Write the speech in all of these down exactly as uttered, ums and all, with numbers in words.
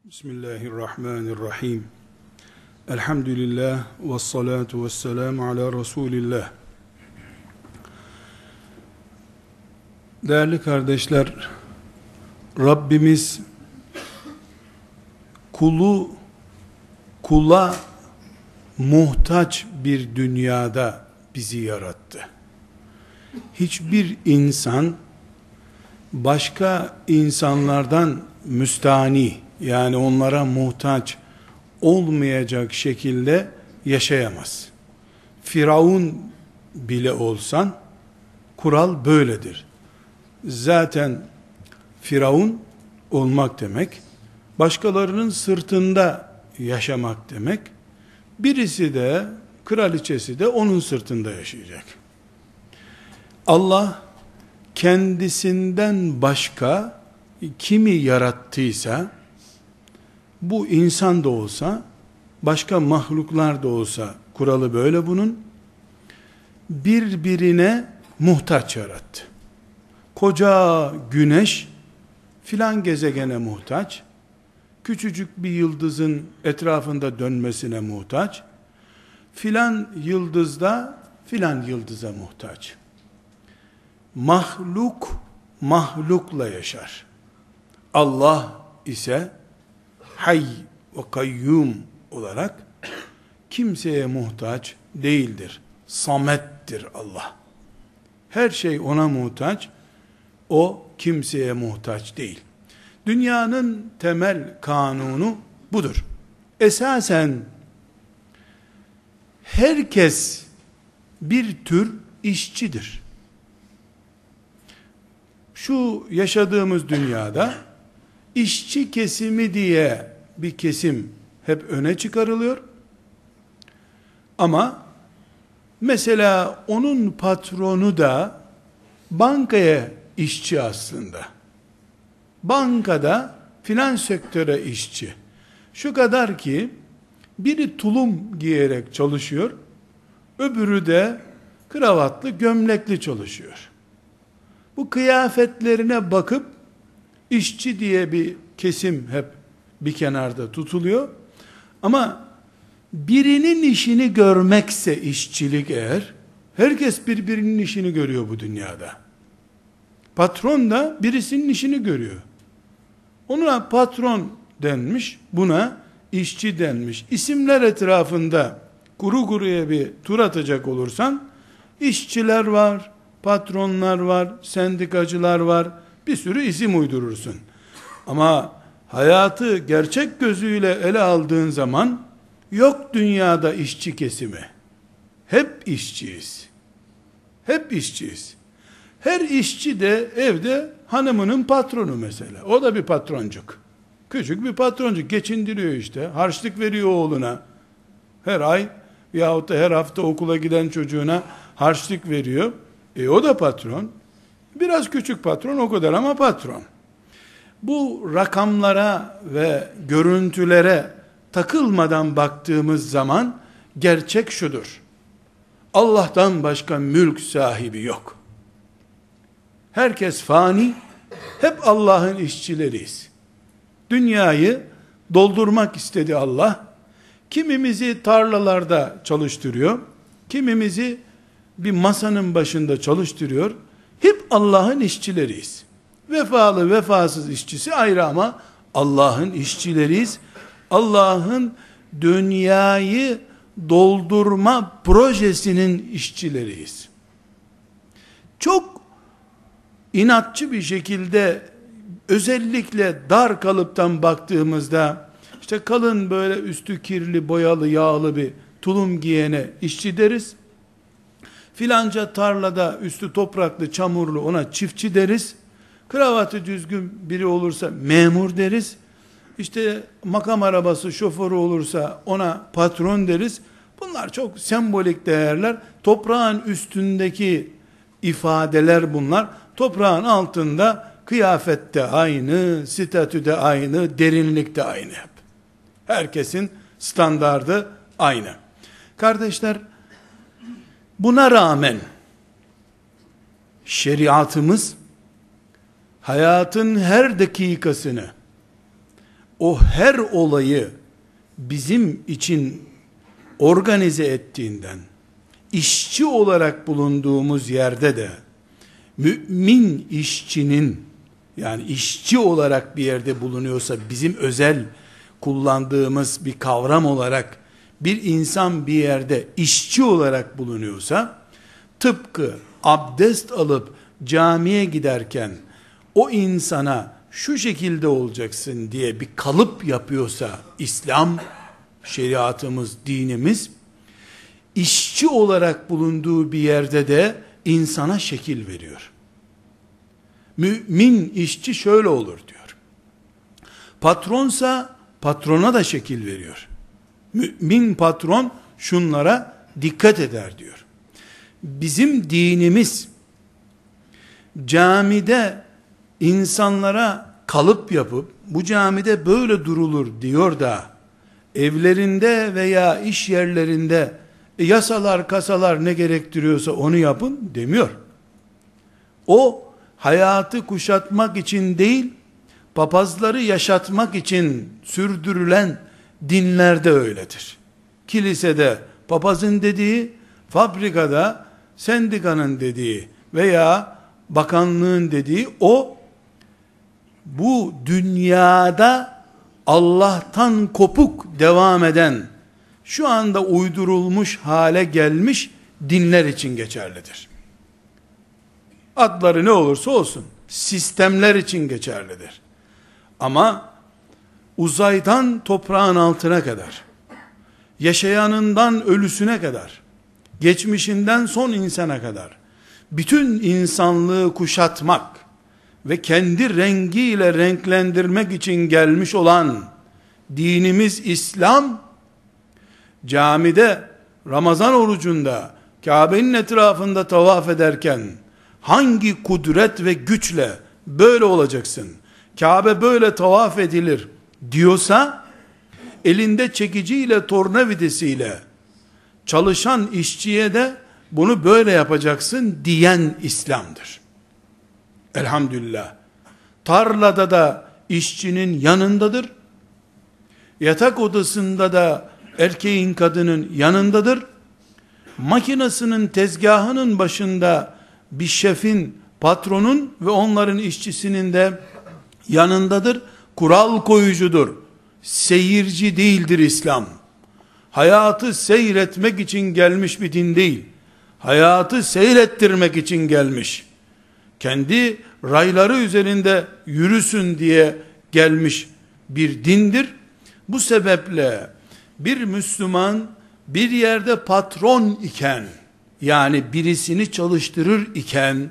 Bismillahirrahmanirrahim. Elhamdülillah ve salatu ve selamu ala Resulillah. Değerli kardeşler, Rabbimiz kulu kula muhtaç bir dünyada bizi yarattı. Hiçbir insan başka insanlardan müstani, yani onlara muhtaç olmayacak şekilde yaşayamaz. Firavun bile olsan kural böyledir. Zaten Firavun olmak demek, başkalarının sırtında yaşamak demek. Birisi de, kraliçesi de onun sırtında yaşayacak. Allah kendisinden başka kimi yarattıysa, bu insan da olsa, başka mahluklar da olsa, kuralı böyle bunun, birbirine muhtaç yarattı. Koca güneş filan gezegene muhtaç, küçücük bir yıldızın etrafında dönmesine muhtaç, filan yıldızda filan yıldıza muhtaç. Mahluk mahlukla yaşar. Allah ise Hayy ve Kayyum olarak kimseye muhtaç değildir. Samettir Allah. Her şey ona muhtaç, o kimseye muhtaç değil. Dünyanın temel kanunu budur. Esasen herkes bir tür işçidir. Şu yaşadığımız dünyada işçi kesimi diye bir kesim hep öne çıkarılıyor. Ama mesela onun patronu da bankaya işçi aslında. Bankada finans sektöre işçi. Şu kadar ki biri tulum giyerek çalışıyor, öbürü de kravatlı, gömlekli çalışıyor. Bu kıyafetlerine bakıp işçi diye bir kesim hep bir kenarda tutuluyor. Ama birinin işini görmekse işçilik eğer, herkes birbirinin işini görüyor bu dünyada. Patron da birisinin işini görüyor. Ona patron denmiş, buna işçi denmiş. İsimler etrafında kuru kuruya bir tur atacak olursan, işçiler var, patronlar var, sendikacılar var, bir sürü isim uydurursun. Ama hayatı gerçek gözüyle ele aldığın zaman, yok dünyada işçi kesimi. Hep işçiyiz. Hep işçiyiz. Her işçi de evde hanımının patronu mesela. O da bir patroncuk. Küçük bir patroncuk. Geçindiriyor işte. Harçlık veriyor oğluna. Her ay yahut da her hafta okula giden çocuğuna harçlık veriyor. E o da patron. Biraz küçük patron o kadar ama patron. Bu rakamlara ve görüntülere takılmadan baktığımız zaman gerçek şudur. Allah'tan başka mülk sahibi yok. Herkes fani, hep Allah'ın işçileriyiz. Dünyayı doldurmak istedi Allah. Kimimizi tarlalarda çalıştırıyor, kimimizi bir masanın başında çalıştırıyor. Hep Allah'ın işçileriyiz. Vefalı vefasız işçisi ayrı ama Allah'ın işçileriyiz. Allah'ın dünyayı doldurma projesinin işçileriyiz. Çok inatçı bir şekilde, özellikle dar kalıptan baktığımızda, işte kalın böyle üstü kirli, boyalı, yağlı bir tulum giyene işçi deriz. Filanca tarlada üstü topraklı, çamurlu ona çiftçi deriz. Kravatı düzgün biri olursa memur deriz. İşte makam arabası şoförü olursa ona patron deriz. Bunlar çok sembolik değerler. Toprağın üstündeki ifadeler bunlar. Toprağın altında kıyafette aynı, statüde aynı, derinlikte aynı hep. Herkesin standardı aynı. Kardeşler, buna rağmen şeriatımız hayatın her dakikasını o her olayı bizim için organize ettiğinden, işçi olarak bulunduğumuz yerde de mümin işçinin, yani işçi olarak bir yerde bulunuyorsa, bizim özel kullandığımız bir kavram olarak bir insan bir yerde işçi olarak bulunuyorsa, tıpkı abdest alıp camiye giderken o insana şu şekilde olacaksın diye bir kalıp yapıyorsa İslam şeriatımız, dinimiz, işçi olarak bulunduğu bir yerde de insana şekil veriyor. Mümin işçi şöyle olur diyor. Patronsa patrona da şekil veriyor. Mümin patron şunlara dikkat eder diyor. Bizim dinimiz camide insanlara kalıp yapıp bu camide böyle durulur diyor da evlerinde veya iş yerlerinde e, yasalar kasalar ne gerektiriyorsa onu yapın demiyor. O hayatı kuşatmak için değil, papazları yaşatmak için sürdürülen dinlerde öyledir. Kilisede papazın dediği, fabrikada sendikanın dediği veya bakanlığın dediği, o bu dünyada Allah'tan kopuk devam eden, şu anda uydurulmuş hale gelmiş dinler için geçerlidir. Adları ne olursa olsun sistemler için geçerlidir. Ama uzaydan toprağın altına kadar, yaşayanından ölüsüne kadar, geçmişinden son insana kadar bütün insanlığı kuşatmak ve kendi rengiyle renklendirmek için gelmiş olan dinimiz İslam, camide Ramazan orucunda Kabe'nin etrafında tavaf ederken hangi kudret ve güçle böyle olacaksın, Kabe böyle tavaf edilir diyorsa, elinde çekiciyle tornavidesiyle çalışan işçiye de bunu böyle yapacaksın diyen İslam'dır. Elhamdülillah. Tarlada da işçinin yanındadır. Yatak odasında da erkeğin kadının yanındadır. Makinasının tezgahının başında bir şefin, patronun ve onların işçisinin de yanındadır. Kural koyucudur. Seyirci değildir İslam. Hayatı seyretmek için gelmiş bir din değil. Hayatı seyrettirmek için gelmiş. Kendi rayları üzerinde yürüsün diye gelmiş bir dindir. Bu sebeple bir Müslüman bir yerde patron iken, yani birisini çalıştırır iken,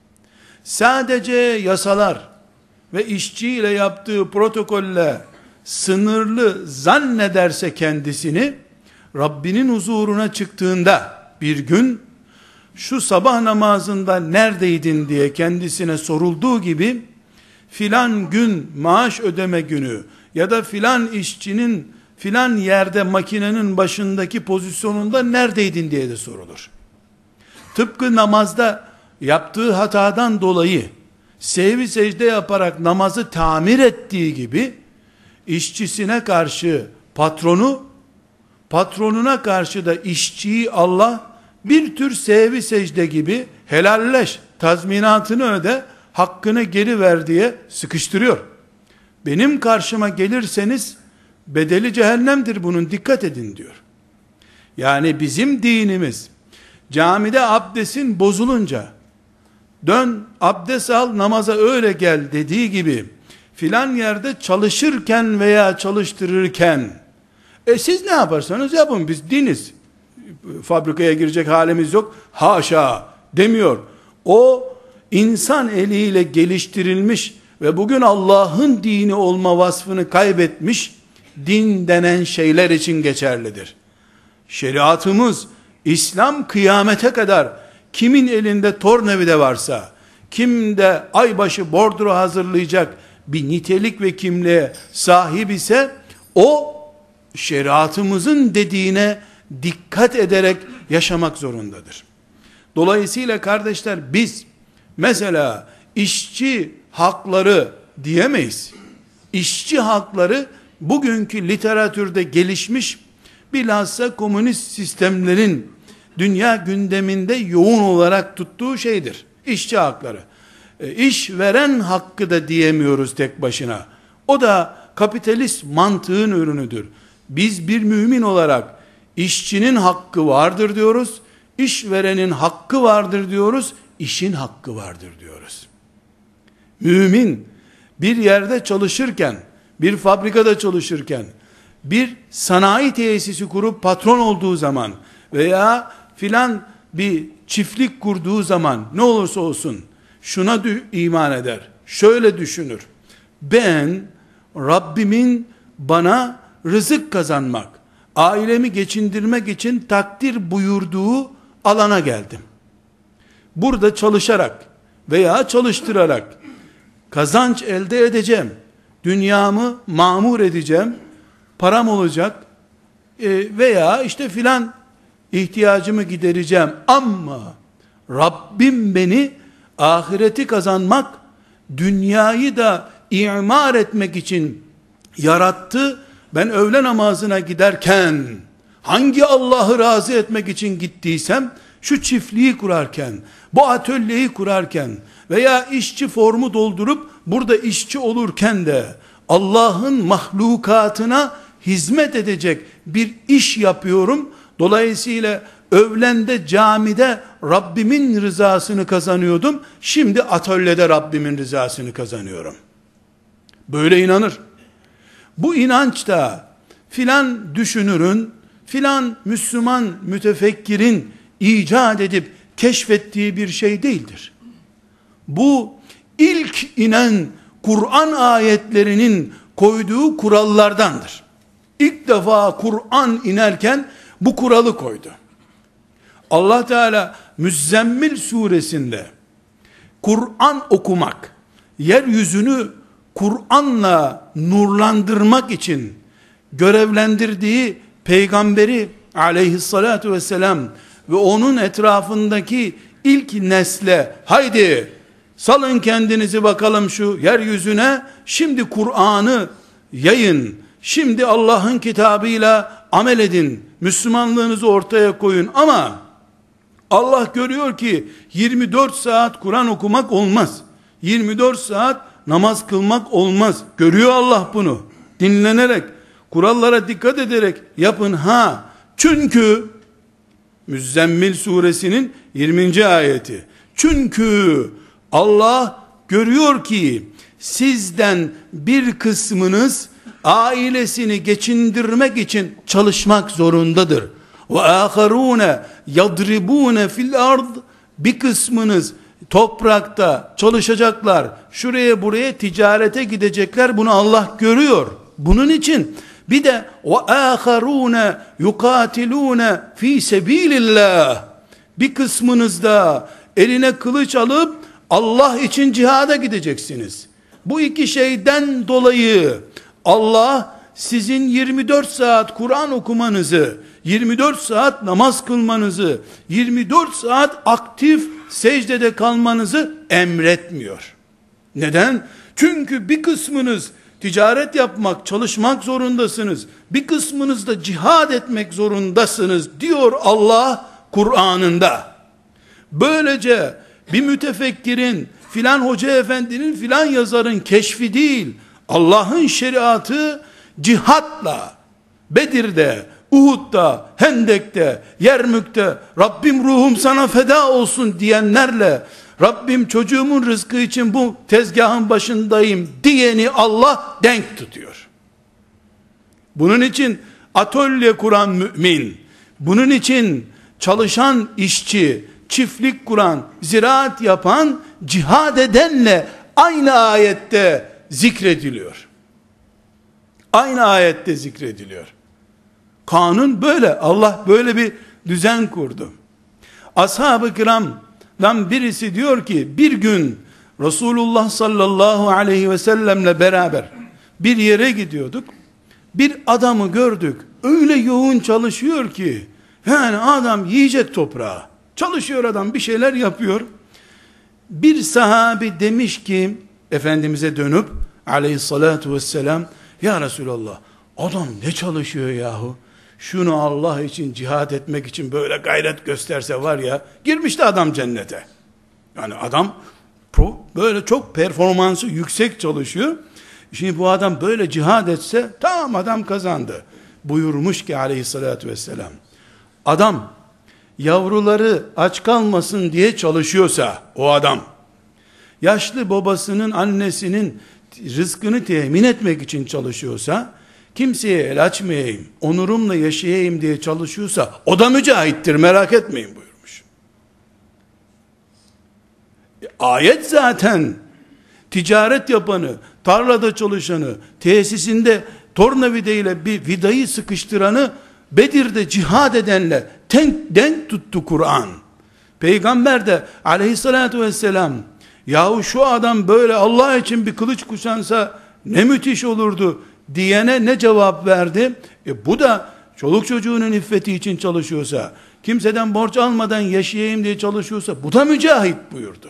sadece yasalar ve işçiyle yaptığı protokolle sınırlı zannederse kendisini, Rabbinin huzuruna çıktığında bir gün, şu sabah namazında neredeydin diye kendisine sorulduğu gibi, filan gün maaş ödeme günü ya da filan işçinin filan yerde makinenin başındaki pozisyonunda neredeydin diye de sorulur. Tıpkı namazda yaptığı hatadan dolayı sehvi secde yaparak namazı tamir ettiği gibi, işçisine karşı patronu, patronuna karşı da işçiyi Allah bir tür sehvi secde gibi helalleş, tazminatını öde, hakkını geri ver diye sıkıştırıyor. Benim karşıma gelirseniz bedeli cehennemdir bunun, dikkat edin diyor. Yani bizim dinimiz camide abdestin bozulunca dön abdest al namaza öyle gel dediği gibi, filan yerde çalışırken veya çalıştırırken e siz ne yaparsanız yapın, biz diniz, fabrikaya girecek halimiz yok, haşa demiyor. O insan eliyle geliştirilmiş ve bugün Allah'ın dini olma vasfını kaybetmiş din denen şeyler için geçerlidir. Şeriatımız İslam kıyamete kadar kimin elinde tornavida varsa, kimde aybaşı bordro hazırlayacak bir nitelik ve kimliğe sahip ise, o şeriatımızın dediğine dikkat ederek yaşamak zorundadır. Dolayısıyla kardeşler, biz mesela işçi hakları diyemeyiz. İşçi hakları bugünkü literatürde gelişmiş, bilhassa komünist sistemlerin dünya gündeminde yoğun olarak tuttuğu şeydir. İşçi hakları. E, işveren hakkı da diyemiyoruz tek başına. O da kapitalist mantığın ürünüdür. Biz bir mümin olarak işçinin hakkı vardır diyoruz, işverenin hakkı vardır diyoruz, işin hakkı vardır diyoruz. Mümin bir yerde çalışırken, bir fabrikada çalışırken, bir sanayi tesisi kurup patron olduğu zaman veya filan bir çiftlik kurduğu zaman ne olursa olsun şuna iman eder. Şöyle düşünür. Ben Rabbimin bana rızık kazanmak, ailemi geçindirmek için takdir buyurduğu alana geldim. Burada çalışarak veya çalıştırarak kazanç elde edeceğim. Dünyamı mamur edeceğim. Param olacak. E, veya işte filan ihtiyacımı gidereceğim. Ama Rabbim beni ahireti kazanmak, dünyayı da imar etmek için yarattı. Ben öğle namazına giderken hangi Allah'ı razı etmek için gittiysem, şu çiftliği kurarken, bu atölyeyi kurarken veya işçi formu doldurup burada işçi olurken de Allah'ın mahlukatına hizmet edecek bir iş yapıyorum. Dolayısıyla öğlende camide Rabbimin rızasını kazanıyordum. Şimdi atölyede Rabbimin rızasını kazanıyorum. Böyle inanır. Bu inanç da filan düşünürün, filan Müslüman mütefekkirin icat edip keşfettiği bir şey değildir. Bu ilk inen Kur'an ayetlerinin koyduğu kurallardandır. İlk defa Kur'an inerken bu kuralı koydu. Allah Teala Müzzemmil suresinde Kur'an okumak, yeryüzünü Kur'an'la nurlandırmak için görevlendirdiği peygamberi aleyhissalatu vesselam ve onun etrafındaki ilk nesle, haydi salın kendinizi bakalım şu yeryüzüne, şimdi Kur'an'ı yayın, şimdi Allah'ın kitabıyla amel edin, Müslümanlığınızı ortaya koyun. Ama Allah görüyor ki yirmi dört saat Kur'an okumak olmaz, yirmi dört saat namaz kılmak olmaz. Görüyor Allah bunu. Dinlenerek, kurallara dikkat ederek yapın ha. Çünkü Müzzemmil suresinin yirminci ayeti. Çünkü Allah görüyor ki sizden bir kısmınız ailesini geçindirmek için çalışmak zorundadır. Ve âkharûne yadribûne fil ard, bir kısmınız toprakta çalışacaklar, şuraya buraya ticarete gidecekler, bunu Allah görüyor. Bunun için bir de ve âkharûne yukatilûne fî sebîlillâh, bir kısmınız da eline kılıç alıp Allah için cihada gideceksiniz. Bu iki şeyden dolayı Allah sizin yirmi dört saat Kur'an okumanızı, yirmi dört saat namaz kılmanızı, yirmi dört saat aktif secdede kalmanızı emretmiyor. Neden? Çünkü bir kısmınız ticaret yapmak, çalışmak zorundasınız. Bir kısmınız da cihad etmek zorundasınız diyor Allah Kur'an'ında. Böylece bir mütefekkirin, filan hoca efendinin, filan yazarın keşfi değil, Allah'ın şeriatı cihatla, Bedir'de, Uhud'da, Hendek'te, Yermük'te Rabbim ruhum sana feda olsun diyenlerle Rabbim çocuğumun rızkı için bu tezgahın başındayım diyeni Allah denk tutuyor. Bunun için atölye kuran mümin, bunun için çalışan işçi, çiftlik kuran, ziraat yapan, cihad edenle aynı ayette zikrediliyor. Aynı ayette zikrediliyor. Kanun böyle. Allah böyle bir düzen kurdu. Ashab-ı kiramdan birisi diyor ki, bir gün Resulullah sallallahu aleyhi ve sellemle beraber bir yere gidiyorduk. Bir adamı gördük. Öyle yoğun çalışıyor ki, yani adam yiyecek toprağı. Çalışıyor adam, bir şeyler yapıyor. Bir sahabi demiş ki Efendimiz'e dönüp aleyhissalatu vesselam, ya Resulallah, Adam ne çalışıyor yahu? Şunu Allah için, cihad etmek için böyle gayret gösterse var ya, girmişti adam cennete. Yani adam böyle çok performansı yüksek çalışıyor. Şimdi bu adam böyle cihad etse tamam, adam kazandı. Buyurmuş ki aleyhissalatü vesselam, adam yavruları aç kalmasın diye çalışıyorsa, o adam yaşlı babasının, annesinin rızkını temin etmek için çalışıyorsa, kimseye el açmayayım, onurumla yaşayayım diye çalışıyorsa, o da mücahittir, merak etmeyin buyurmuş. E, ayet zaten ticaret yapanı, tarlada çalışanı, tesisinde tornavidayla bir vidayı sıkıştıranı, Bedir'de cihad edenle denk, denk tuttu Kur'an. Peygamber de aleyhissalatü vesselam, yahu şu adam böyle Allah için bir kılıç kuşansa ne müthiş olurdu diyene ne cevap verdi? E bu da çoluk çocuğunun iffeti için çalışıyorsa, kimseden borç almadan yaşayayım diye çalışıyorsa, bu da mücahit buyurdu.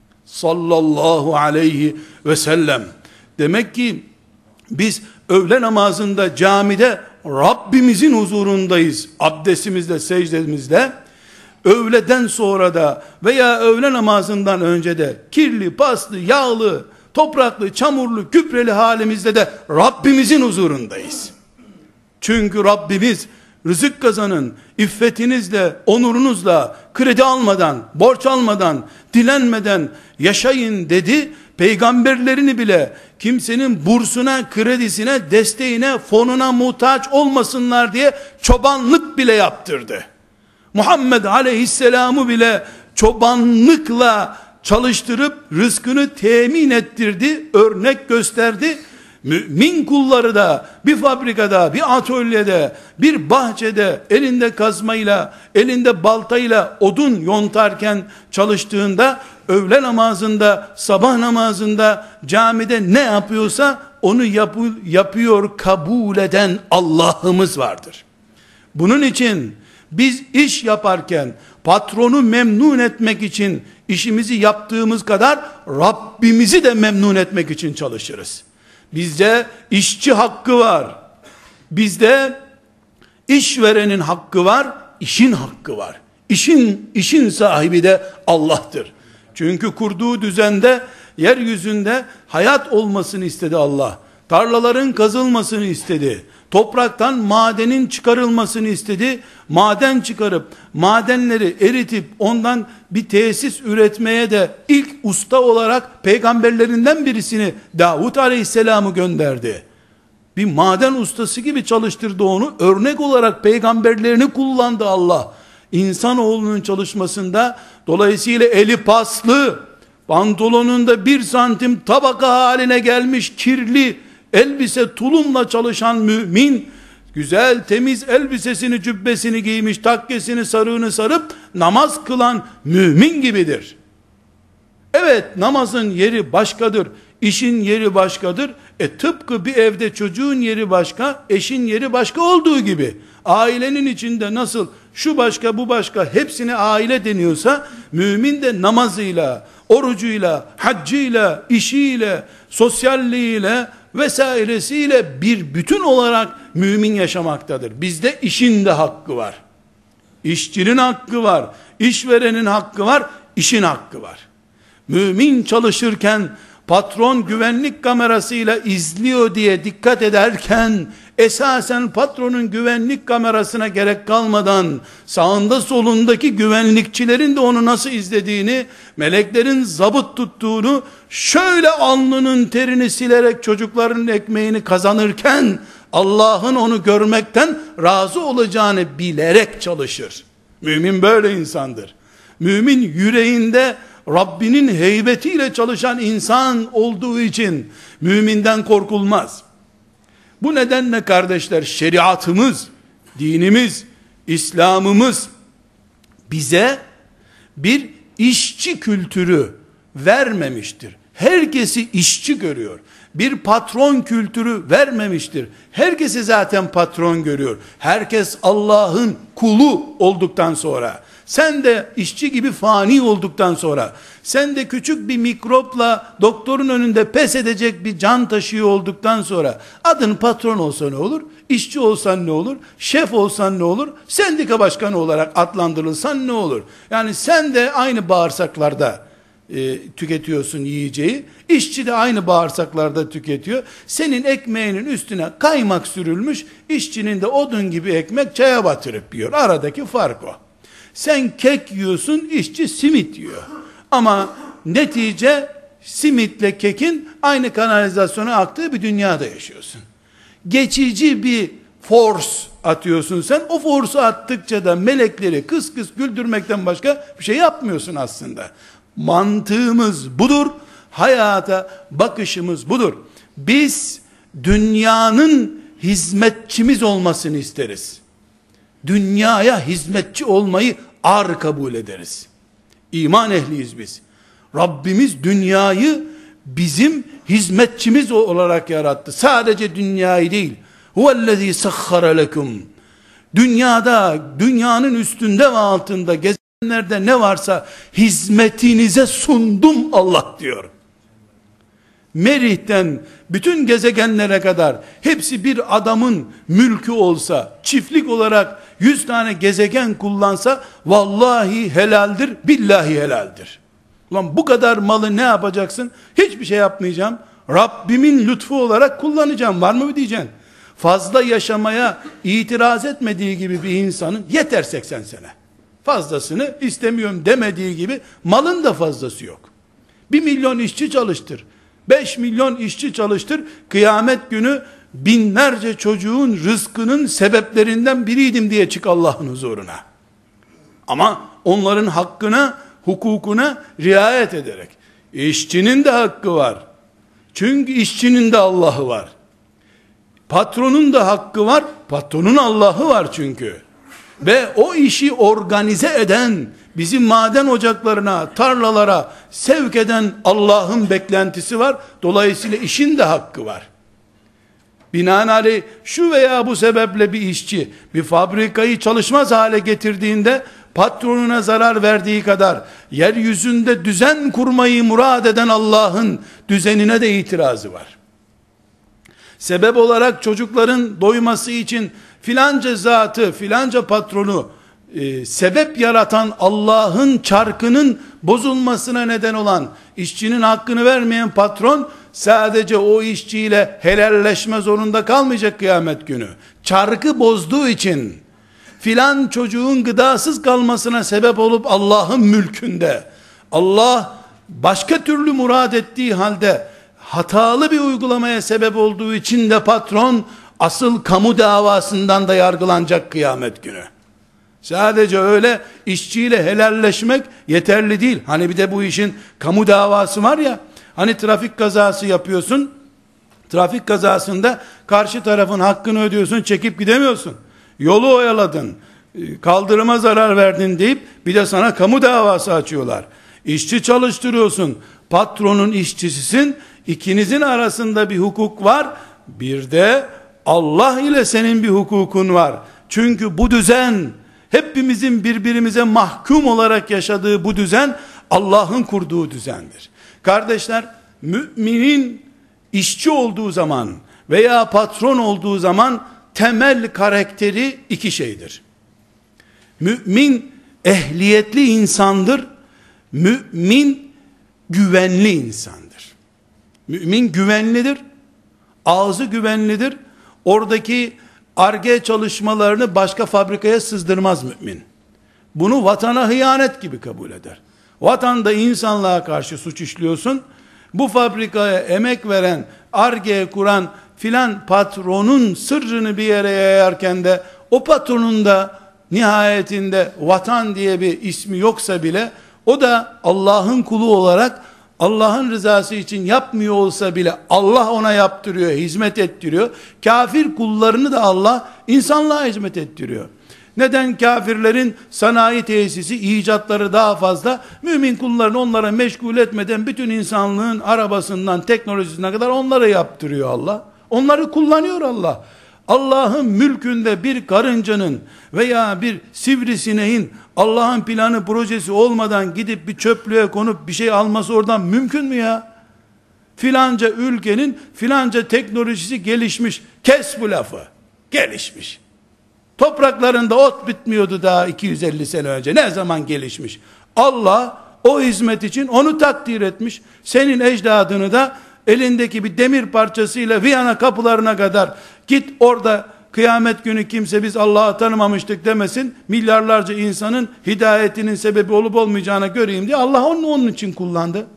Sallallahu aleyhi ve sellem. Demek ki biz öğle namazında camide Rabbimizin huzurundayız. Abdestimizle, secdemizle. Öğleden sonra da veya öğle namazından önce de kirli, paslı, yağlı, topraklı, çamurlu, küpreli halimizde de Rabbimizin huzurundayız. Çünkü Rabbimiz rızık kazanın, iffetinizle, onurunuzla, kredi almadan, borç almadan, dilenmeden yaşayın dedi. Peygamberlerini bile kimsenin bursuna, kredisine, desteğine, fonuna muhtaç olmasınlar diye çobanlık bile yaptırdı. Muhammed Aleyhisselam'ı bile çobanlıkla çalıştırıp rızkını temin ettirdi, örnek gösterdi. Mümin kulları da bir fabrikada, bir atölyede, bir bahçede elinde kazmayla, elinde baltayla odun yontarken çalıştığında, öğle namazında, sabah namazında, camide ne yapıyorsa onu yapı, yapıyor, kabul eden Allah'ımız vardır. Bunun için biz iş yaparken patronu memnun etmek için işimizi yaptığımız kadar Rabbimizi de memnun etmek için çalışırız. Bizde işçi hakkı var. Bizde işverenin hakkı var, işin hakkı var. İşin işin sahibi de Allah'tır. Çünkü kurduğu düzende yeryüzünde hayat olmasını istedi Allah. Tarlaların kazılmasını istedi. Topraktan madenin çıkarılmasını istedi. Maden çıkarıp madenleri eritip ondan bir tesis üretmeye de ilk usta olarak peygamberlerinden birisini, Davud Aleyhisselam'ı gönderdi. Bir maden ustası gibi çalıştırdı onu. Örnek olarak peygamberlerini kullandı Allah. İnsanoğlunun çalışmasında dolayısıyla eli paslı, pantolonunda bir santim tabaka haline gelmiş kirli elbise tulumla çalışan mümin, güzel temiz elbisesini, cübbesini giymiş, takkesini, sarığını sarıp namaz kılan mümin gibidir. Evet, namazın yeri başkadır, işin yeri başkadır. E tıpkı bir evde çocuğun yeri başka, eşin yeri başka olduğu gibi, ailenin içinde nasıl şu başka bu başka hepsine aile deniyorsa, mümin de namazıyla, orucuyla, haccıyla, işiyle, sosyalliğiyle vesairesiyle bir bütün olarak mümin yaşamaktadır. Bizde işin de hakkı var. İşçinin hakkı var. İşverenin hakkı var. İşin hakkı var. Mümin çalışırken patron güvenlik kamerasıyla izliyor diye dikkat ederken, esasen patronun güvenlik kamerasına gerek kalmadan sağında solundaki güvenlikçilerin de onu nasıl izlediğini, meleklerin zabıt tuttuğunu, şöyle alnının terini silerek çocukların ekmeğini kazanırken Allah'ın onu görmekten razı olacağını bilerek çalışır. Mümin böyle insandır. Mümin yüreğinde Rabbinin heybetiyle çalışan insan olduğu için müminden korkulmaz. Bu nedenle kardeşler, şeriatımız, dinimiz, İslam'ımız bize bir işçi kültürü vermemiştir. Herkesi işçi görüyor. Bir patron kültürü vermemiştir. Herkesi zaten patron görüyor. Herkes Allah'ın kulu olduktan sonra, sen de işçi gibi fani olduktan sonra, sen de küçük bir mikropla doktorun önünde pes edecek bir can taşıyor olduktan sonra, adın patron olsa ne olur, işçi olsan ne olur, şef olsan ne olur, sendika başkanı olarak adlandırılsan ne olur? Yani sen de aynı bağırsaklarda e, tüketiyorsun yiyeceği, işçi de aynı bağırsaklarda tüketiyor. Senin ekmeğinin üstüne kaymak sürülmüş, işçinin de odun gibi ekmek çaya batırıp yiyor. Aradaki fark o. Sen kek yiyorsun, işçi simit yiyor. Ama netice simitle kekin aynı kanalizasyona aktığı bir dünyada yaşıyorsun. Geçici bir force atıyorsun sen. O force'u attıkça da melekleri kıs kıs güldürmekten başka bir şey yapmıyorsun aslında. Mantığımız budur. Hayata bakışımız budur. Biz dünyanın hizmetçimiz olmasını isteriz. Dünyaya hizmetçi olmayı ar kabul ederiz. İman ehliyiz biz. Rabbimiz dünyayı bizim hizmetçimiz olarak yarattı. Sadece dünyayı değil. Huvellezî sahhara lekum. Dünyada, dünyanın üstünde ve altında, gezegenlerde ne varsa hizmetinize sundum Allah diyor. Merih'ten bütün gezegenlere kadar hepsi bir adamın mülkü olsa, çiftlik olarak yüz tane gezegen kullansa, vallahi helaldir, billahi helaldir. Ulan bu kadar malı ne yapacaksın? Hiçbir şey yapmayacağım. Rabbimin lütfu olarak kullanacağım. Var mı diyeceksin? Fazla yaşamaya itiraz etmediği gibi bir insanın yeter seksen sene. Fazlasını istemiyorum demediği gibi malın da fazlası yok. Bir milyon işçi çalıştır. Beş milyon işçi çalıştır. Kıyamet günü binlerce çocuğun rızkının sebeplerinden biriydim diye çık Allah'ın huzuruna. Ama onların hakkına, hukukuna riayet ederek. İşçinin de hakkı var. Çünkü işçinin de Allah'ı var. Patronun da hakkı var. Patronun Allah'ı var çünkü. Ve o işi organize eden, bizi maden ocaklarına, tarlalara sevk eden Allah'ın beklentisi var. Dolayısıyla işin de hakkı var. Binaenaleyh şu veya bu sebeple bir işçi bir fabrikayı çalışmaz hale getirdiğinde, patronuna zarar verdiği kadar yeryüzünde düzen kurmayı murad eden Allah'ın düzenine de itirazı var. Sebep olarak çocukların doyması için filanca zatı, filanca patronu e, sebep yaratan Allah'ın çarkının bozulmasına neden olan, işçinin hakkını vermeyen patron sadece o işçiyle helalleşme zorunda kalmayacak kıyamet günü. Çarkı bozduğu için filan çocuğun gıdasız kalmasına sebep olup Allah'ın mülkünde, Allah başka türlü murad ettiği halde hatalı bir uygulamaya sebep olduğu için de patron asıl kamu davasından da yargılanacak kıyamet günü. Sadece öyle işçiyle helalleşmek yeterli değil. Hani bir de bu işin kamu davası var ya, hani trafik kazası yapıyorsun, trafik kazasında karşı tarafın hakkını ödüyorsun, çekip gidemiyorsun. Yolu oyaladın, kaldırıma zarar verdin deyip bir de sana kamu davası açıyorlar. İşçi çalıştırıyorsun, patronun işçisisin, ikinizin arasında bir hukuk var, bir de Allah ile senin bir hukukun var. Çünkü bu düzen, hepimizin birbirimize mahkum olarak yaşadığı bu düzen, Allah'ın kurduğu düzendir. Kardeşler, müminin işçi olduğu zaman veya patron olduğu zaman temel karakteri iki şeydir. Mümin ehliyetli insandır. Mümin güvenli insandır. Mümin güvenlidir. Ağzı güvenlidir. Oradaki Ar-Ge çalışmalarını başka fabrikaya sızdırmaz mümin. Bunu vatana hıyanet gibi kabul eder. Vatanda insanlığa karşı suç işliyorsun. Bu fabrikaya emek veren, Ar-Ge kuran filan patronun sırrını bir yere yayarken de o patronun da nihayetinde vatan diye bir ismi yoksa bile o da Allah'ın kulu olarak Allah'ın rızası için yapmıyor olsa bile Allah ona yaptırıyor, hizmet ettiriyor. Kafir kullarını da Allah insanlığa hizmet ettiriyor. Neden kafirlerin sanayi tesisi, icatları daha fazla, mümin kullarını onlara meşgul etmeden bütün insanlığın arabasından teknolojisine kadar onları yaptırıyor Allah. Onları kullanıyor Allah. Allah'ın mülkünde bir karıncanın veya bir sivrisineğin Allah'ın planı projesi olmadan gidip bir çöplüğe konup bir şey alması oradan mümkün mü ya? Filanca ülkenin filanca teknolojisi gelişmiş. Kes bu lafı. Gelişmiş. Topraklarında ot bitmiyordu daha iki yüz elli sene önce. Ne zaman gelişmiş? Allah o hizmet için onu takdir etmiş. Senin ecdadını da elindeki bir demir parçasıyla Viyana kapılarına kadar git, orada kıyamet günü kimse biz Allah'ı tanımamıştık demesin, milyarlarca insanın hidayetinin sebebi olup olmayacağına göreyim diye Allah onu onun için kullandı.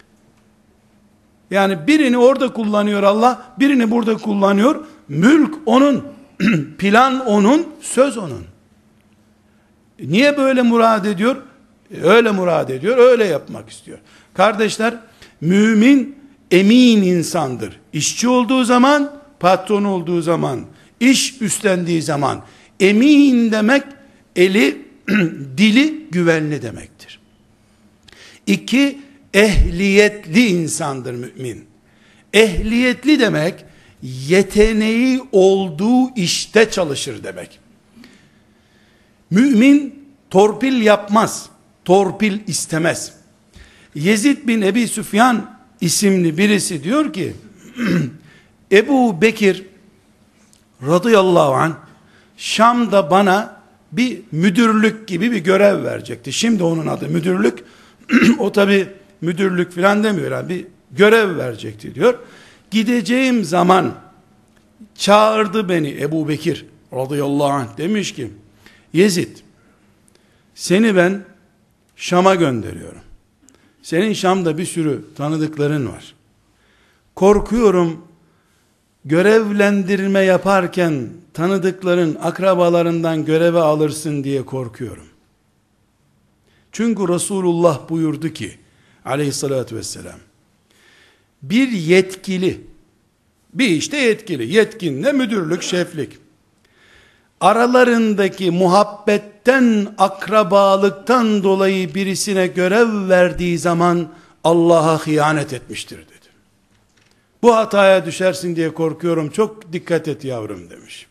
Yani birini orada kullanıyor Allah, birini burada kullanıyor. Mülk onun, plan onun, söz onun. Niye böyle murad ediyor? Öyle murad ediyor, öyle yapmak istiyor. Kardeşler, mümin emin insandır. İşçi olduğu zaman, patron olduğu zaman, iş üstlendiği zaman, emin demek, eli, dili güvenli demektir. İki, ehliyetli insandır mümin. Ehliyetli demek, yeteneği olduğu işte çalışır demek. Mümin torpil yapmaz, torpil istemez. Yezid bin Ebi Süfyan isimli birisi diyor ki, Ebu Bekir radıyallahu anh Şam'da bana bir müdürlük gibi bir görev verecekti. Şimdi onun adı müdürlük. O tabi müdürlük filan demiyor. Yani bir görev verecekti diyor. Gideceğim zaman çağırdı beni Ebu Bekir radıyallahu anh, demiş ki, Yezid, seni ben Şam'a gönderiyorum. Senin Şam'da bir sürü tanıdıkların var. Korkuyorum görevlendirme yaparken tanıdıkların, akrabalarından göreve alırsın diye korkuyorum. Çünkü Resulullah buyurdu ki aleyhissalatü vesselam, bir yetkili, bir işte yetkili, yetkinle müdürlük, şeflik, aralarındaki muhabbetten, akrabalıktan dolayı birisine görev verdiği zaman Allah'a hıyanet etmiştir dedi. Bu hataya düşersin diye korkuyorum, çok dikkat et yavrum demiş.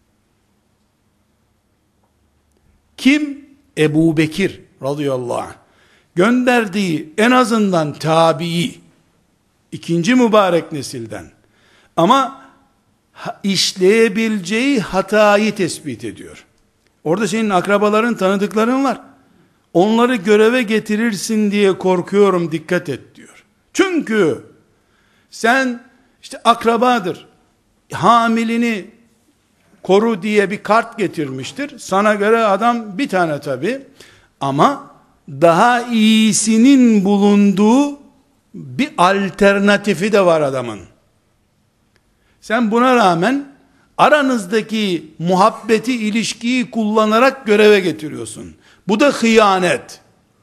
Kim? Ebu Bekir radıyallahu anh. Gönderdiği en azından tabii, ikinci mübarek nesilden, ama işleyebileceği hatayı tespit ediyor. Orada senin akrabaların, tanıdıkların var. Onları göreve getirirsin diye korkuyorum, dikkat et diyor. Çünkü sen işte akrabadır, hamilini koru diye bir kart getirmiştir. Sana göre adam bir tane tabi, ama daha iyisinin bulunduğu bir alternatifi de var adamın. Sen buna rağmen aranızdaki muhabbeti, ilişkiyi kullanarak göreve getiriyorsun. Bu da hıyanet.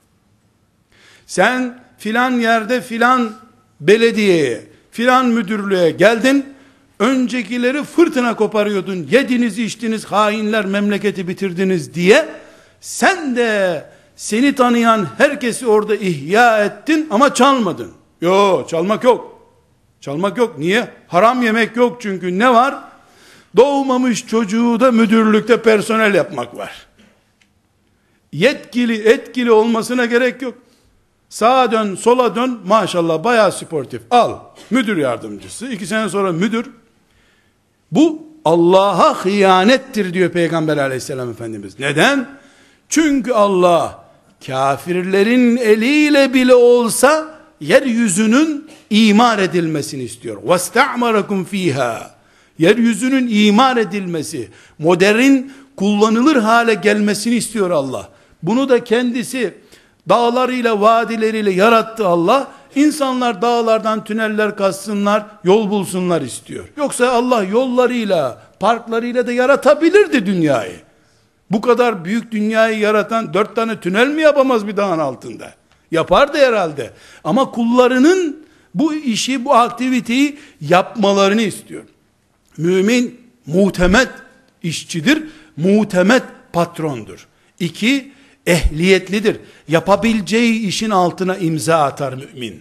Sen filan yerde filan belediyeye, filan müdürlüğe geldin, öncekileri fırtına koparıyordun, yediniz içtiniz, hainler memleketi bitirdiniz diye, sen de seni tanıyan herkesi orada ihya ettin ama çalmadın. Yok, çalmak yok. Çalmak yok. Niye? Haram yemek yok çünkü. Ne var? Doğmamış çocuğu da müdürlükte personel yapmak var. Yetkili, etkili olmasına gerek yok. Sağa dön, sola dön, maşallah bayağı sportif. Al, müdür yardımcısı, iki sene sonra müdür. Bu Allah'a hıyanettir diyor Peygamber aleyhisselam Efendimiz. Neden? Çünkü Allah kafirlerin eliyle bile olsa yeryüzünün imar edilmesini istiyor. وَاسْتَعْمَرَكُمْ ف۪يهَا Yeryüzünün imar edilmesi, modern, kullanılır hale gelmesini istiyor Allah. Bunu da kendisi dağlarıyla, vadileriyle yarattı Allah. İnsanlar dağlardan tüneller kazsınlar, yol bulsunlar istiyor. Yoksa Allah yollarıyla, parklarıyla da yaratabilirdi dünyayı. Bu kadar büyük dünyayı yaratan dört tane tünel mi yapamaz bir dağın altında? Yapardı herhalde. Ama kullarının bu işi, bu aktiviteyi yapmalarını istiyor. Mümin muhtemet işçidir, muhtemet patrondur. İki, ehliyetlidir. Yapabileceği işin altına imza atar mümin.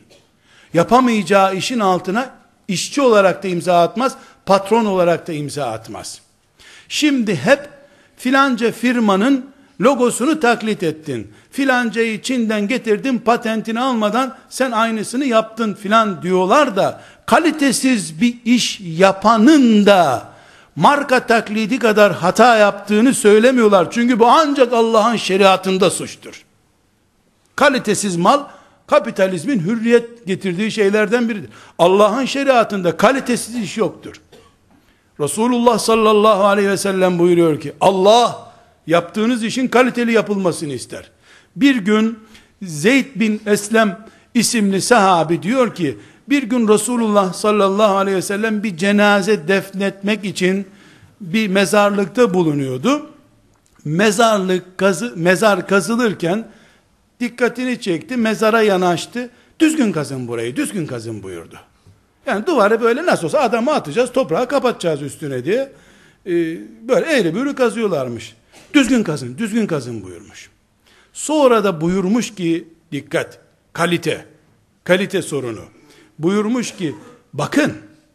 Yapamayacağı işin altına işçi olarak da imza atmaz, patron olarak da imza atmaz. Şimdi hep filanca firmanın logosunu taklit ettin. Filancayı Çin'den getirdin, patentini almadan sen aynısını yaptın filan diyorlar da, kalitesiz bir iş yapanın da marka taklidi kadar hata yaptığını söylemiyorlar. Çünkü bu ancak Allah'ın şeriatında suçtur. Kalitesiz mal, kapitalizmin hürriyet getirdiği şeylerden biridir. Allah'ın şeriatında kalitesiz iş yoktur. Resulullah sallallahu aleyhi ve sellem buyuruyor ki, Allah yaptığınız işin kaliteli yapılmasını ister. Bir gün Zeyd bin Eslem isimli sahabi diyor ki, bir gün Resulullah sallallahu aleyhi ve sellem bir cenaze defnetmek için bir mezarlıkta bulunuyordu. Mezarlık kazı, mezar kazılırken dikkatini çekti, mezara yanaştı. Düzgün kazın burayı, düzgün kazın buyurdu. Yani duvarı böyle nasıl olsa adamı atacağız, toprağı kapatacağız üstüne diye e, böyle eğri büğrü kazıyorlarmış. Düzgün kazın, düzgün kazın buyurmuş. Sonra da buyurmuş ki, dikkat, kalite, kalite sorunu. Buyurmuş ki, bakın,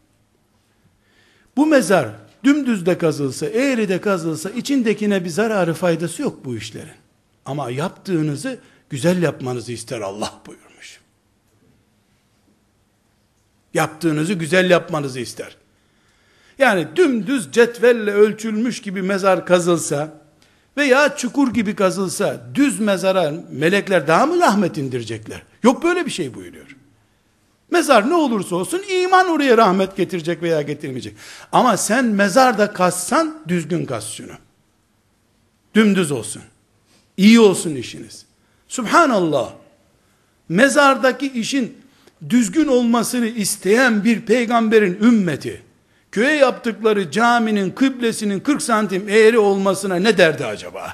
bu mezar dümdüz de kazılsa, eğri de kazılsa, içindekine bir zararı faydası yok bu işlerin. Ama yaptığınızı güzel yapmanızı ister Allah buyurmuş. Yaptığınızı güzel yapmanızı ister. Yani dümdüz cetvelle ölçülmüş gibi mezar kazılsa veya çukur gibi kazılsa, düz mezara melekler daha mı rahmet indirecekler? Yok böyle bir şey buyuruyor. Mezar ne olursa olsun iman oraya rahmet getirecek veya getirmeyecek. Ama sen mezarda kazsan düzgün kaz şunu. Dümdüz olsun. İyi olsun işiniz. Subhanallah. Mezardaki işin düzgün olmasını isteyen bir peygamberin ümmeti, köye yaptıkları caminin kıblesinin kırk santim eğri olmasına ne derdi acaba?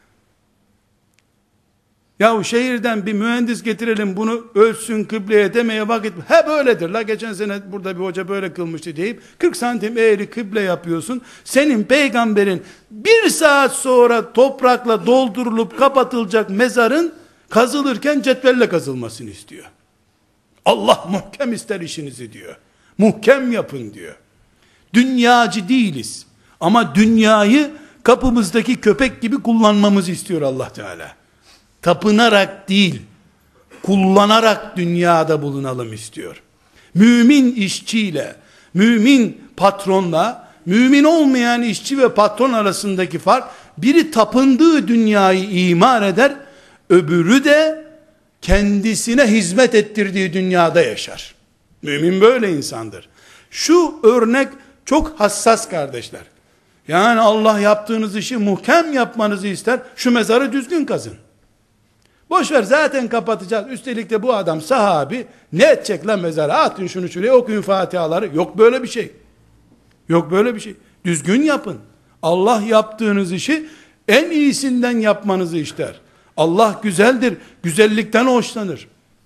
Yahu şehirden bir mühendis getirelim, bunu ölçsün kıbleye demeye vakit, he böyledir la, geçen sene burada bir hoca böyle kılmıştı deyip kırk santim eğri kıble yapıyorsun. Senin peygamberin bir saat sonra toprakla doldurulup kapatılacak mezarın kazılırken cetvelle kazılmasını istiyor. Allah muhkem ister işinizi diyor. Muhkem yapın diyor. Dünyacı değiliz. Ama dünyayı kapımızdaki köpek gibi kullanmamızı istiyor Allah Teala. Tapınarak değil, kullanarak dünyada bulunalım istiyor. Mümin işçiyle, mümin patronla, mümin olmayan işçi ve patron arasındaki fark, biri tapındığı dünyayı imar eder, öbürü de kendisine hizmet ettirdiği dünyada yaşar. Mümin böyle insandır. Şu örnek çok hassas kardeşler. Yani Allah yaptığınız işi muhkem yapmanızı ister. Şu mezarı düzgün kazın. Boşver, zaten kapatacağız. Üstelik de bu adam sahabi, ne edecek lan mezara? Atın şunu şuraya, okuyun Fatihaları. Yok böyle bir şey. Yok böyle bir şey. Düzgün yapın. Allah yaptığınız işi en iyisinden yapmanızı ister. Allah güzeldir. Güzellikten hoşlanır.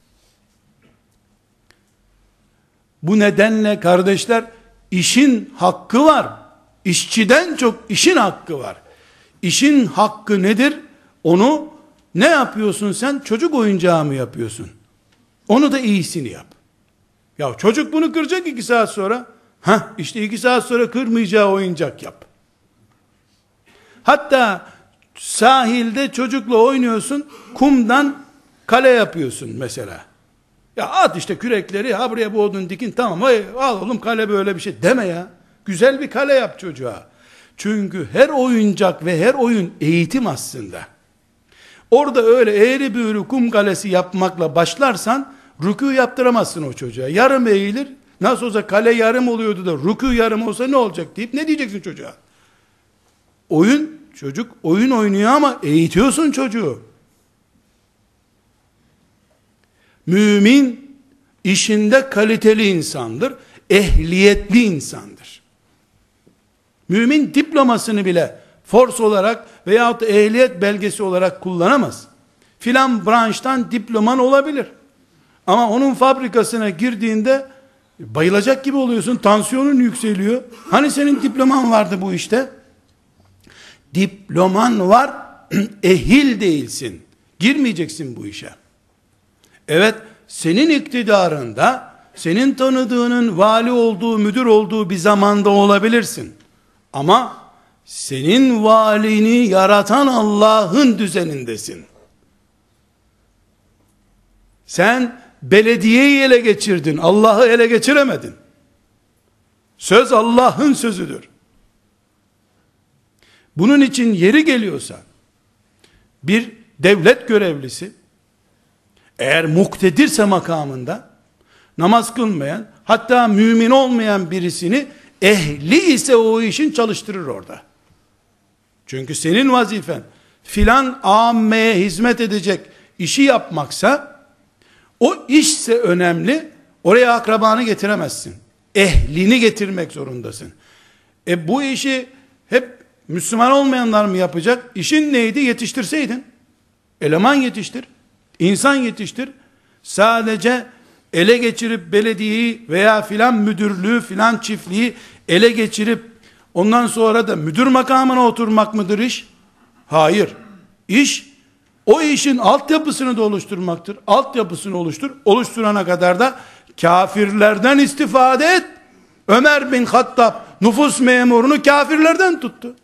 Bu nedenle kardeşler, işin hakkı var. İşçiden çok işin hakkı var. İşin hakkı nedir? Onu ne yapıyorsun sen? Çocuk oyuncağı mı yapıyorsun? Onu da iyisini yap. Ya çocuk bunu kıracak iki saat sonra. Heh, işte iki saat sonra kırmayacağı oyuncak yap. Hatta sahilde çocukla oynuyorsun, kumdan kale yapıyorsun mesela. Ya at işte kürekleri, ha buraya bu odun dikin, tamam, al oğlum kale, böyle bir şey deme ya. Güzel bir kale yap çocuğa. Çünkü her oyuncak ve her oyun eğitim aslında. Orada öyle eğri büğrü kum kalesi yapmakla başlarsan, rükû yaptıramazsın o çocuğa. Yarım eğilir, nasıl olsa kale yarım oluyordu da rükû yarım olsa ne olacak deyip ne diyeceksin çocuğa? Oyun, çocuk oyun oynuyor ama eğitiyorsun çocuğu. Mümin işinde kaliteli insandır, ehliyetli insandır. Mümin diplomasını bile force olarak veyahut da ehliyet belgesi olarak kullanamaz. Filan branştan diploman olabilir. Ama onun fabrikasına girdiğinde bayılacak gibi oluyorsun, tansiyonun yükseliyor. Hani senin diploman vardı bu işte? Diploman var, ehil değilsin. Girmeyeceksin bu işe. Evet, senin iktidarında, senin tanıdığının vali olduğu, müdür olduğu bir zamanda olabilirsin. Ama senin valini yaratan Allah'ın düzenindesin. Sen belediyeyi ele geçirdin, Allah'ı ele geçiremedin. Söz Allah'ın sözüdür. Bunun için yeri geliyorsa bir devlet görevlisi eğer muktedirse makamında namaz kılmayan, hatta mümin olmayan birisini ehli ise o işin çalıştırır orada. Çünkü senin vazifen filan âmmeye hizmet edecek işi yapmaksa, o işse önemli, oraya akrabanı getiremezsin. Ehlini getirmek zorundasın. E bu işi hep Müslüman olmayanlar mı yapacak? İşin neydi? Yetiştirseydin. Eleman yetiştir. İnsan yetiştir. Sadece ele geçirip belediyeyi veya filan müdürlüğü, filan çiftliği ele geçirip ondan sonra da müdür makamına oturmak mıdır iş? Hayır. İş, o işin altyapısını da oluşturmaktır. Altyapısını oluştur. Oluşturana kadar da kafirlerden istifade et. Ömer bin Hattab nüfus memurunu kafirlerden tuttu.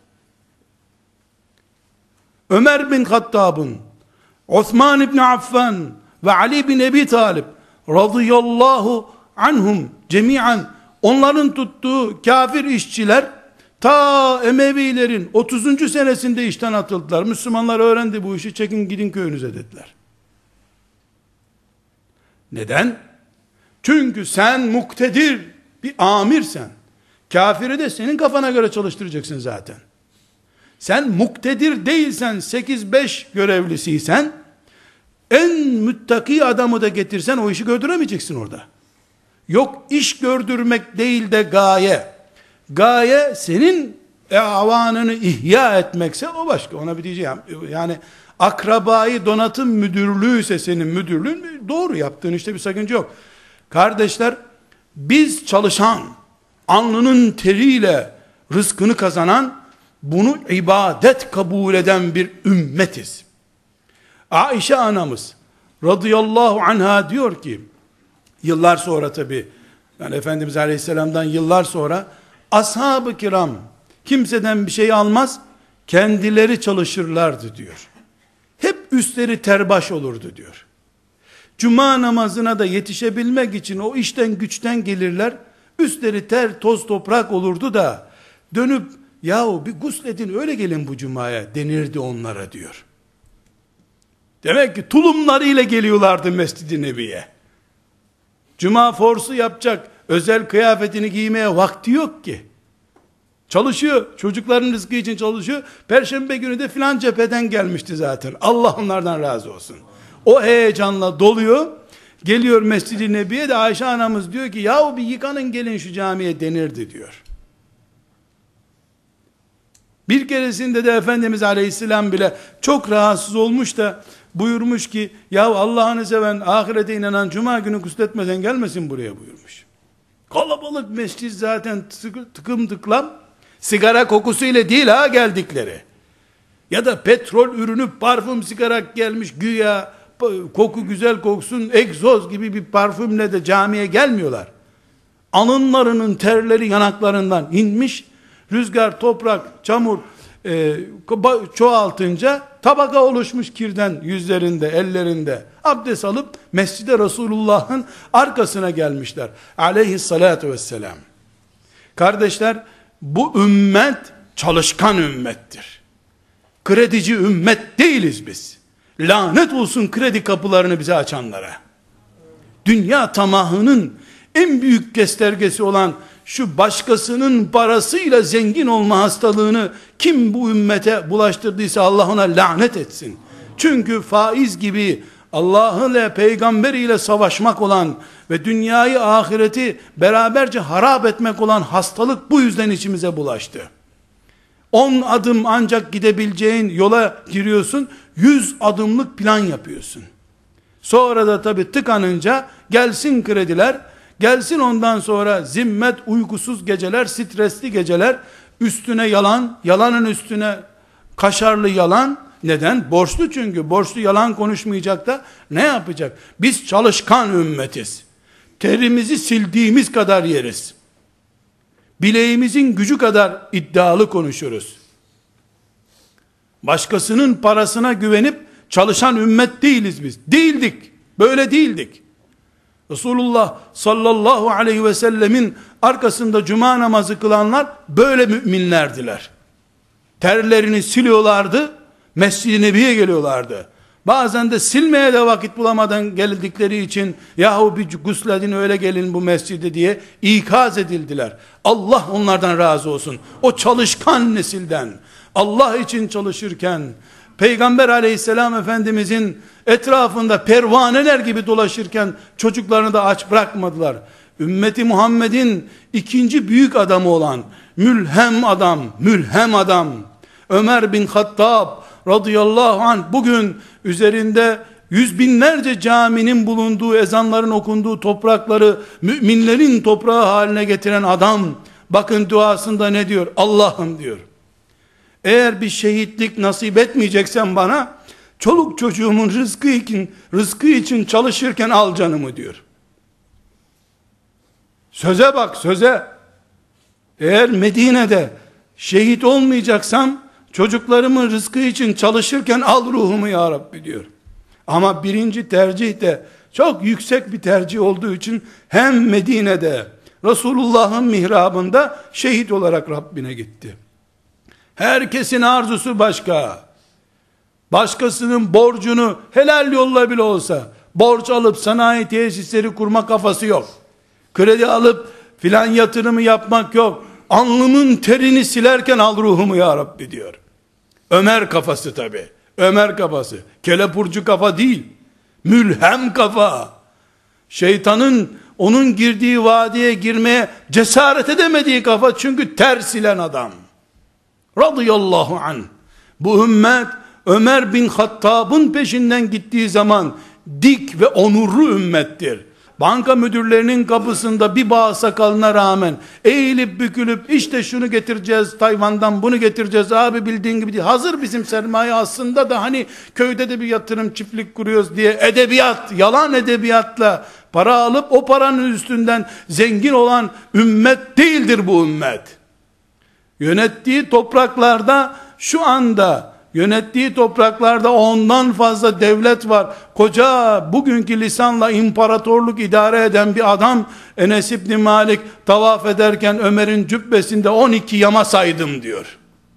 Ömer bin Hattab'ın, Osman ibn Affan ve Ali bin Ebi Talib radıyallahu anhum cemiyen, onların tuttuğu kafir işçiler ta Emevilerin otuzuncu senesinde işten atıldılar. Müslümanlar öğrendi bu işi, çekin gidin köyünüze dediler. Neden? Çünkü sen muktedir bir amirsen, kafiri de senin kafana göre çalıştıracaksın zaten. Sen muktedir değilsen, sekiz beş görevlisiysen, en müttaki adamı da getirsen o işi gördüremeyeceksin orada. Yok, iş gördürmek değil de gaye. Gaye senin avanını ihya etmekse o başka, ona bir diyeceğim. Yani akrabayı donatım müdürlüğü ise senin müdürlüğün, doğru, yaptığın işte bir sakınca yok. Kardeşler, biz çalışan, alnının teriyle rızkını kazanan, bunu ibadet kabul eden bir ümmetiz. Aişe anamız radıyallahu anha diyor ki, yıllar sonra tabi, yani Efendimiz Aleyhisselam'dan yıllar sonra, ashab-ı kiram kimseden bir şey almaz, kendileri çalışırlardı diyor. Hep üstleri terbaş olurdu diyor. Cuma namazına da yetişebilmek için o işten güçten gelirler, üstleri ter toz toprak olurdu da dönüp yahu bir gusledin öyle gelin bu cumaya denirdi onlara diyor. Demek ki tulumlarıyla geliyorlardı Mescid-i Nebi'ye. Cuma forsu yapacak, özel kıyafetini giymeye vakti yok ki. Çalışıyor, çocukların rızkı için çalışıyor. Perşembe günü de filan cepheden gelmişti zaten. Allah onlardan razı olsun. O heyecanla doluyor. Geliyor Mescid-i Nebi'ye de Ayşe anamız diyor ki, yahu bir yıkanın gelin şu camiye denirdi diyor. Bir keresinde de Efendimiz Aleyhisselam bile çok rahatsız olmuş da buyurmuş ki, ya Allah'ını seven, ahirete inanan cuma günü gusletmeden gelmesin buraya buyurmuş. Kalabalık mescid zaten tıkım tıklam, sigara kokusuyla değil ha geldikleri. Ya da petrol ürünü parfüm sıkarak gelmiş güya, koku güzel koksun, egzoz gibi bir parfümle de camiye gelmiyorlar. Alınlarının terleri yanaklarından inmiş, rüzgar, toprak, çamur e, çoğaltınca tabaka oluşmuş kirden yüzlerinde, ellerinde. Abdest alıp Mescid-i Resulullah'ın arkasına gelmişler. Aleyhissalatu vesselam. Kardeşler, bu ümmet çalışkan ümmettir. Kredici ümmet değiliz biz. Lanet olsun kredi kapılarını bize açanlara. Dünya tamahının en büyük göstergesi olan şu başkasının parasıyla zengin olma hastalığını kim bu ümmete bulaştırdıysa Allah ona lanet etsin. Çünkü faiz gibi Allah'ı ile peygamberiyle savaşmak olan ve dünyayı ahireti beraberce harap etmek olan hastalık bu yüzden içimize bulaştı. on adım ancak gidebileceğin yola giriyorsun, yüz adımlık plan yapıyorsun. Sonra da tabi tıkanınca gelsin krediler, gelsin ondan sonra zimmet, uykusuz geceler, stresli geceler, üstüne yalan, yalanın üstüne kaşarlı yalan. Neden? Borçlu çünkü. Borçlu yalan konuşmayacak da ne yapacak? Biz çalışkan ümmetiz. Terimizi sildiğimiz kadar yeriz. Bileğimizin gücü kadar iddialı konuşuruz. Başkasının parasına güvenip çalışan ümmet değiliz biz. Değildik. Böyle değildik. Resulullah sallallahu aleyhi ve sellemin arkasında cuma namazı kılanlar böyle müminlerdiler. Terlerini siliyorlardı, Mescid-i Nebi'ye geliyorlardı. Bazen de silmeye de vakit bulamadan geldikleri için yahu bir gusledin öyle gelin bu mescide diye ikaz edildiler. Allah onlardan razı olsun. O çalışkan nesilden, Allah için çalışırken, Peygamber aleyhisselam efendimizin etrafında pervaneler gibi dolaşırken çocuklarını da aç bırakmadılar. Ümmeti Muhammed'in ikinci büyük adamı olan mülhem adam, mülhem adam Ömer bin Hattab radıyallahu anh bugün üzerinde yüz binlerce caminin bulunduğu, ezanların okunduğu toprakları müminlerin toprağı haline getiren adam, bakın duasında ne diyor? Allah'ım diyor, eğer bir şehitlik nasip etmeyeceksen bana, çoluk çocuğumun rızkı için, rızkı için çalışırken al canımı diyor. Söze bak, söze. Eğer Medine'de şehit olmayacaksam, çocuklarımın rızkı için çalışırken al ruhumu ya Rabbi diyor. Ama birinci tercih de çok yüksek bir tercih olduğu için hem Medine'de Resulullah'ın mihrabında şehit olarak Rabbine gitti. Herkesin arzusu başka. Başkasının borcunu helal yolla bile olsa borç alıp sanayi tesisleri kurma kafası yok. Kredi alıp filan yatırımı yapmak yok. Alnımın terini silerken al ruhumu ya Rabbi diyor. Ömer kafası tabi. Ömer kafası. Kelepurcu kafa değil. Mülhem kafa. Şeytanın onun girdiği vadiye girmeye cesaret edemediği kafa, çünkü ter silen adam. Radıyallahu anh. Bu ümmet Ömer bin Hattab'ın peşinden gittiği zaman dik ve onurlu ümmettir. Banka müdürlerinin kapısında bir bağ sakalına rağmen eğilip bükülüp işte şunu getireceğiz Tayvan'dan, bunu getireceğiz abi, bildiğin gibi değil. Hazır bizim sermaye aslında da hani köyde de bir yatırım çiftlik kuruyoruz diye edebiyat, yalan edebiyatla para alıp o paranın üstünden zengin olan ümmet değildir bu ümmet. Yönettiği topraklarda şu anda yönettiği topraklarda ondan fazla devlet var. Koca bugünkü lisanla imparatorluk idare eden bir adam, Enes İbni Malik tavaf ederken Ömer'in cübbesinde on iki yama saydım diyor.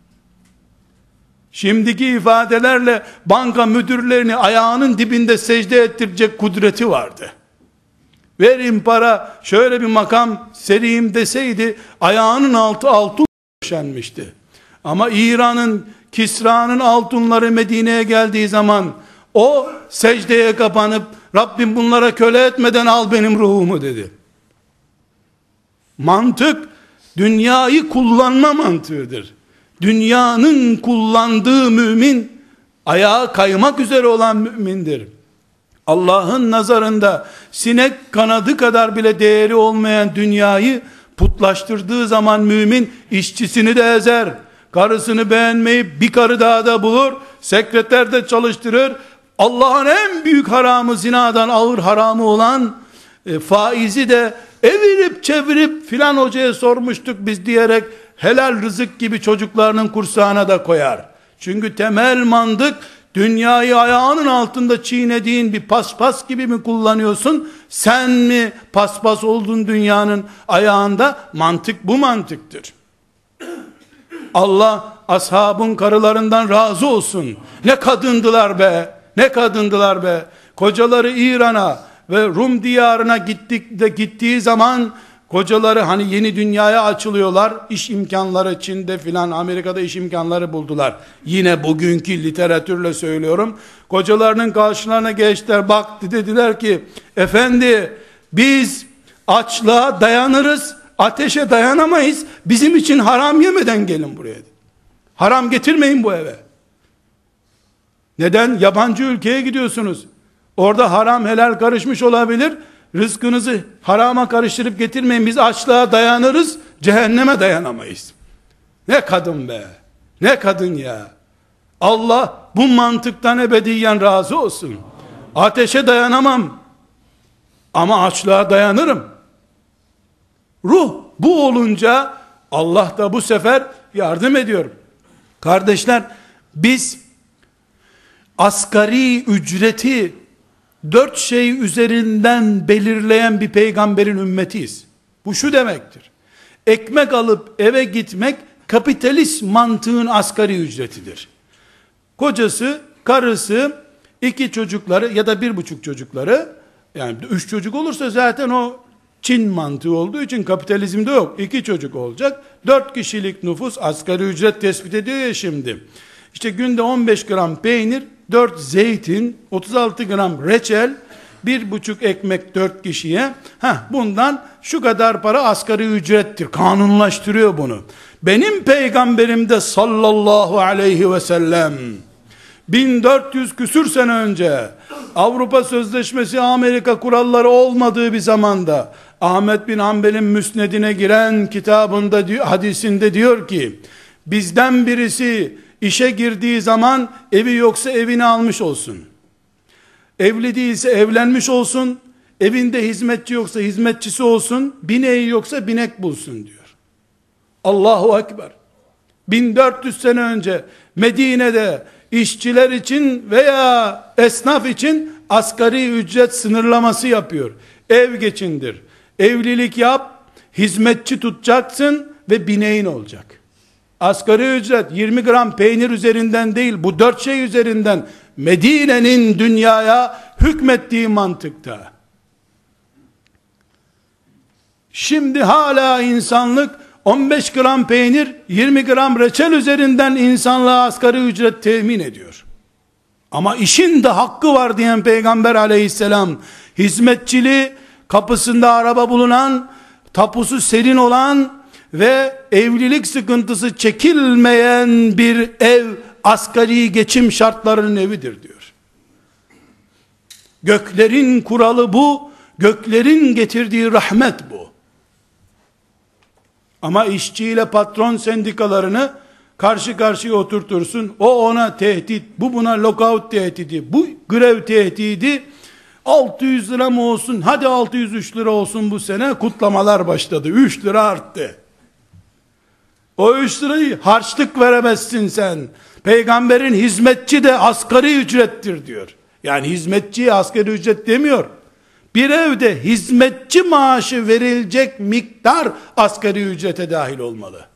Şimdiki ifadelerle banka müdürlerini ayağının dibinde secde ettirecek kudreti vardı. Verin para, şöyle bir makam sereyim deseydi ayağının altı altın döşenmişti. Ama İran'ın, Kisra'nın altınları Medine'ye geldiği zaman o secdeye kapanıp Rabbim bunlara köle etmeden al benim ruhumu dedi. Mantık dünyayı kullanma mantığıdır. Dünyanın kullandığı mümin ayağa kaymak üzere olan mümindir. Allah'ın nazarında sinek kanadı kadar bile değeri olmayan dünyayı putlaştırdığı zaman mümin işçisini de ezer. Karısını beğenmeyip bir karı daha da bulur, sekreterde çalıştırır. Allah'ın en büyük haramı, zinadan ağır haramı olan e, faizi de evirip çevirip filan hocaya sormuştuk biz diyerek helal rızık gibi çocuklarının kursağına da koyar. Çünkü temel mantık, dünyayı ayağının altında çiğnediğin bir paspas gibi mi kullanıyorsun? Sen mi paspas oldun dünyanın ayağında? Mantık bu mantıktır. Allah ashabın karılarından razı olsun. Ne kadındılar be, ne kadındılar be. Kocaları İran'a ve Rum diyarına gittik de gittiği zaman kocaları hani yeni dünyaya açılıyorlar. İş imkanları Çin'de filan, Amerika'da iş imkanları buldular. Yine bugünkü literatürle söylüyorum. Kocalarının karşılarına geçtiler, baktı, dediler ki efendi biz açlığa dayanırız, ateşe dayanamayız. Bizim için haram yemeden gelin buraya. Haram getirmeyin bu eve. Neden? Yabancı ülkeye gidiyorsunuz. Orada haram helal karışmış olabilir. Rızkınızı harama karıştırıp getirmeyin. Biz açlığa dayanırız, cehenneme dayanamayız. Ne kadın be. Ne kadın ya. Allah bu mantıktan ebediyen razı olsun. Ateşe dayanamam ama açlığa dayanırım. Ruh bu olunca Allah da bu sefer yardım ediyor. Kardeşler, Biz asgari ücreti dört şey üzerinden belirleyen bir peygamberin ümmetiyiz. Bu şu demektir: ekmek alıp eve gitmek kapitalist mantığın asgari ücretidir. Kocası, karısı, iki çocukları ya da bir buçuk çocukları, yani üç çocuk olursa zaten o Çin mantığı olduğu için kapitalizmde yok. İki çocuk olacak. Dört kişilik nüfus, asgari ücret tespit ediyor ya şimdi. İşte günde on beş gram peynir, dört zeytin, otuz altı gram reçel, bir buçuk ekmek dört kişiye. Heh, bundan şu kadar para asgari ücrettir. Kanunlaştırıyor bunu. Benim peygamberim de sallallahu aleyhi ve sellem bin dört yüz küsür sene önce, Avrupa Sözleşmesi, Amerika kuralları olmadığı bir zamanda, Ahmet bin Hanbel'in müsnedine giren kitabında, hadisinde diyor ki, bizden birisi işe girdiği zaman evi yoksa evini almış olsun, evli değilse evlenmiş olsun, evinde hizmetçi yoksa hizmetçisi olsun, bineği yoksa binek bulsun diyor. Allahu Ekber. bin dört yüz sene önce Medine'de işçiler için veya esnaf için asgari ücret sınırlaması yapıyor. Ev geçindir, evlilik yap, hizmetçi tutacaksın ve bineğin olacak. Asgari ücret yirmi gram peynir üzerinden değil, bu dört şey üzerinden, Medine'nin dünyaya hükmettiği mantıkta. Şimdi hala insanlık on beş gram peynir, yirmi gram reçel üzerinden insanlığa asgari ücret temin ediyor. Ama işin de hakkı var diyen Peygamber aleyhisselam, hizmetçili, kapısında araba bulunan, tapusu serin olan ve evlilik sıkıntısı çekilmeyen bir ev, asgari geçim şartlarının evidir diyor. Göklerin kuralı bu, göklerin getirdiği rahmet bu. Ama işçiyle patron sendikalarını karşı karşıya oturtursun, o ona tehdit, bu buna lockout tehdidi, bu grev tehdidi, altı yüz lira mı olsun, hadi altı yüz üç lira olsun bu sene, kutlamalar başladı, üç lira arttı. O üç lirayı harçlık veremezsin sen. Peygamberin hizmetçi de asgari ücrettir diyor. Yani hizmetçiye asgari ücret demiyor. Bir evde hizmetçi maaşı verilecek miktar asgari ücrete dahil olmalı.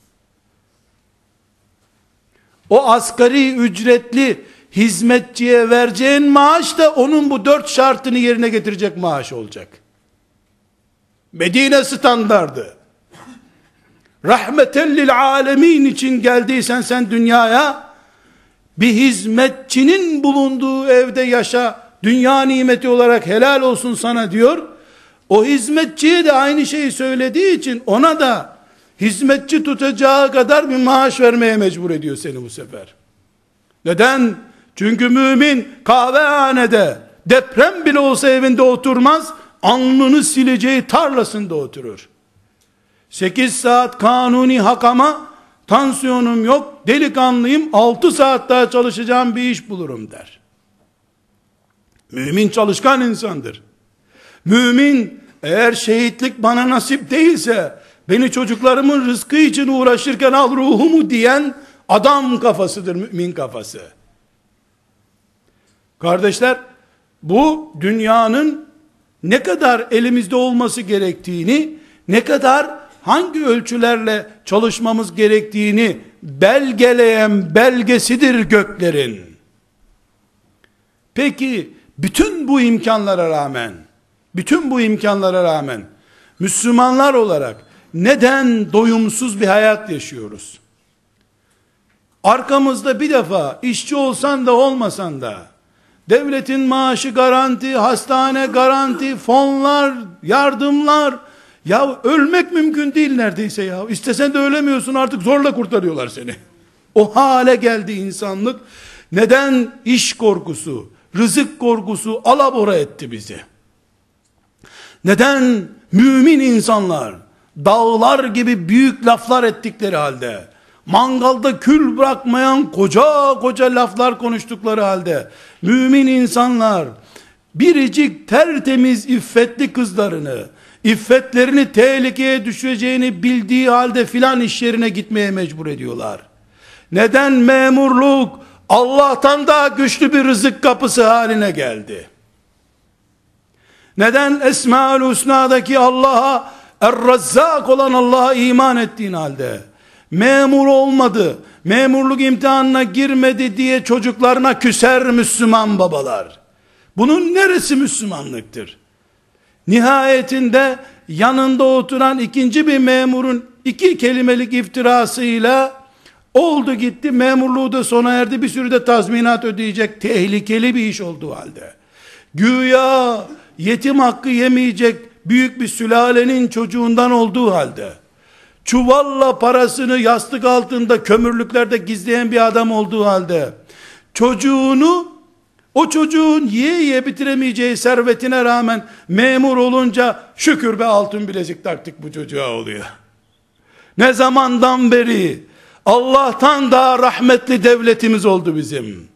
O asgari ücretli hizmetçiye vereceğin maaş da onun bu dört şartını yerine getirecek maaş olacak. Medine standardı. Rahmeten lil alemin için geldiysen sen dünyaya, bir hizmetçinin bulunduğu evde yaşa, dünya nimeti olarak helal olsun sana diyor. O hizmetçiye de aynı şeyi söylediği için ona da hizmetçi tutacağı kadar bir maaş vermeye mecbur ediyor seni bu sefer. Neden? Çünkü mümin kahvehanede deprem bile olsa evinde oturmaz, alnını sileceği tarlasında oturur. sekiz saat kanuni hakama, tansiyonum yok, delikanlıyım, altı saat daha çalışacağım bir iş bulurum der. Mümin çalışkan insandır. Mümin, eğer şehitlik bana nasip değilse, beni çocuklarımın rızkı için uğraşırken al ruhumu diyen adam kafasıdır, mümin kafası. Kardeşler, bu dünyanın ne kadar elimizde olması gerektiğini, ne kadar hangi ölçülerle çalışmamız gerektiğini belgeleyen belgesidir göklerin. Peki bütün bu imkanlara rağmen, bütün bu imkanlara rağmen Müslümanlar olarak neden doyumsuz bir hayat yaşıyoruz? Arkamızda bir defa işçi olsan da olmasan da devletin maaşı garanti, hastane garanti, fonlar, yardımlar, ya ölmek mümkün değil neredeyse ya. İstesen de ölemiyorsun, artık zorla kurtarıyorlar seni. O hale geldi insanlık. Neden? İş korkusu, rızık korkusu alabora etti bizi. Neden? Mümin insanlar dağlar gibi büyük laflar ettikleri halde, mangalda kül bırakmayan koca koca laflar konuştukları halde, mümin insanlar biricik tertemiz iffetli kızlarını, iffetlerini tehlikeye düşeceğini bildiği halde filan iş yerine gitmeye mecbur ediyorlar. Neden memurluk Allah'tan daha güçlü bir rızık kapısı haline geldi? Neden Esma-ül Hüsna'daki Allah'a, Er-Razzak olan Allah'a iman ettiğin halde memur olmadı, memurluk imtihanına girmedi diye çocuklarına küser Müslüman babalar? Bunun neresi Müslümanlıktır? Nihayetinde yanında oturan ikinci bir memurun iki kelimelik iftirasıyla oldu gitti, memurluğu da sona erdi, bir sürü de tazminat ödeyecek tehlikeli bir iş olduğu halde, güya yetim hakkı yemeyecek büyük bir sülalenin çocuğundan olduğu halde, çuvalla parasını yastık altında kömürlüklerde gizleyen bir adam olduğu halde, çocuğunu, o çocuğun yiye yiye bitiremeyeceği servetine rağmen memur olunca şükür be altın bilezik taktık bu çocuğa oluyor. Ne zamandan beri Allah'tan daha rahmetli devletimiz oldu bizim.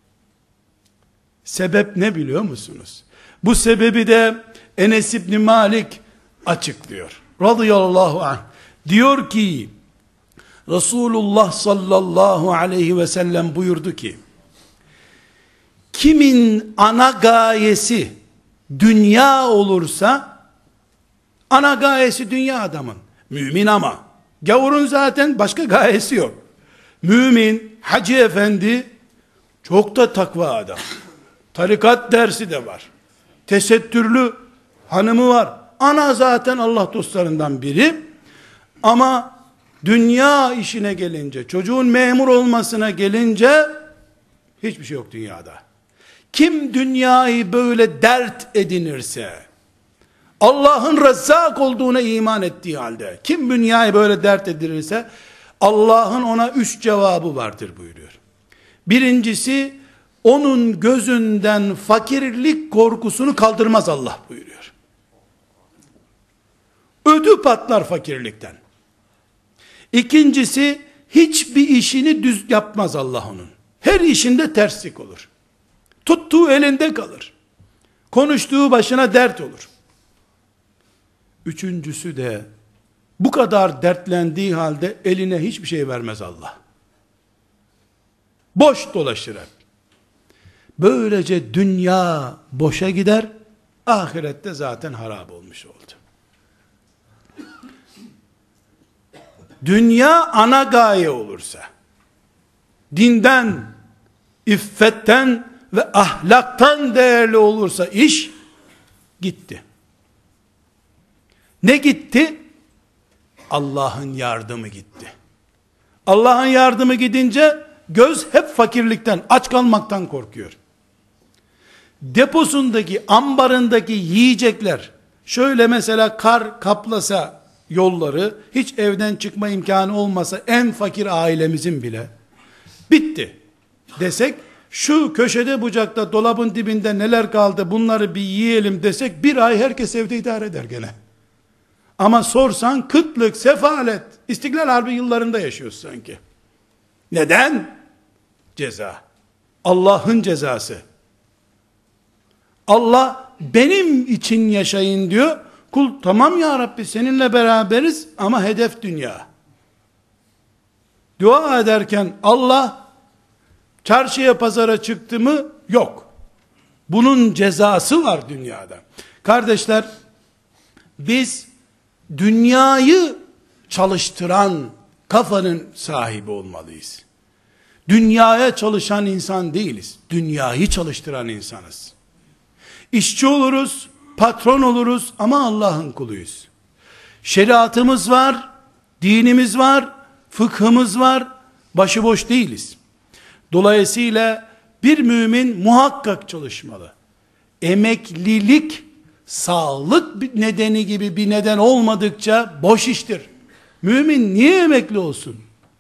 Sebep ne biliyor musunuz? Bu sebebi de Enes İbni Malik açıklıyor. Radıyallahu anh. Diyor ki, Resulullah sallallahu aleyhi ve sellem buyurdu ki, kimin ana gayesi dünya olursa, ana gayesi dünya adamın, mümin ama, gavurun zaten başka gayesi yok. Mümin, hacı efendi, çok da takva adam. Tarikat dersi de var. Tesettürlü hanımı var. Ana zaten Allah dostlarından biri. Ama dünya işine gelince, çocuğun memur olmasına gelince, hiçbir şey yok dünyada. Kim dünyayı böyle dert edinirse, Allah'ın Rezzak olduğuna iman ettiği halde, kim dünyayı böyle dert edinirse, Allah'ın ona üç cevabı vardır buyuruyor. Birincisi, onun gözünden fakirlik korkusunu kaldırmaz Allah buyuruyor. Ödü patlar fakirlikten. İkincisi, hiçbir işini düz yapmaz Allah onun. Her işinde terslik olur. Tuttuğu elinde kalır. Konuştuğu başına dert olur. Üçüncüsü de, bu kadar dertlendiği halde eline hiçbir şey vermez Allah. Boş dolaşır hep. Böylece dünya boşa gider, ahirette zaten harap olmuş oldu. Dünya ana gaye olursa, dinden, iffetten ve ahlaktan değerli olursa iş, gitti. Ne gitti? Allah'ın yardımı gitti. Allah'ın yardımı gidince, göz hep fakirlikten, aç kalmaktan korkuyor. Deposundaki, ambarındaki yiyecekler, şöyle mesela kar kaplasa yolları, hiç evden çıkma imkanı olmasa en fakir ailemizin bile, bitti desek, şu köşede bucakta dolabın dibinde neler kaldı bunları bir yiyelim desek, bir ay herkes evde idare eder gene. Ama sorsan kıtlık, sefalet, İstiklal Harbi yıllarında yaşıyoruz sanki. Neden? Ceza. Allah'ın cezası. Allah benim için yaşayın diyor. Kul tamam ya Rabbi seninle beraberiz ama hedef dünya. Dua ederken Allah çarşıya pazara çıktı mı? Yok. Bunun cezası var dünyada. Kardeşler, biz dünyayı çalıştıran kafanın sahibi olmalıyız. Dünyaya çalışan insan değiliz. Dünyayı çalıştıran insanız. İşçi oluruz, patron oluruz ama Allah'ın kuluyuz. Şeriatımız var, dinimiz var, fıkhımız var, başıboş değiliz. Dolayısıyla bir mümin muhakkak çalışmalı. Emeklilik, sağlık nedeni gibi bir neden olmadıkça boş iştir. Mümin niye emekli olsun?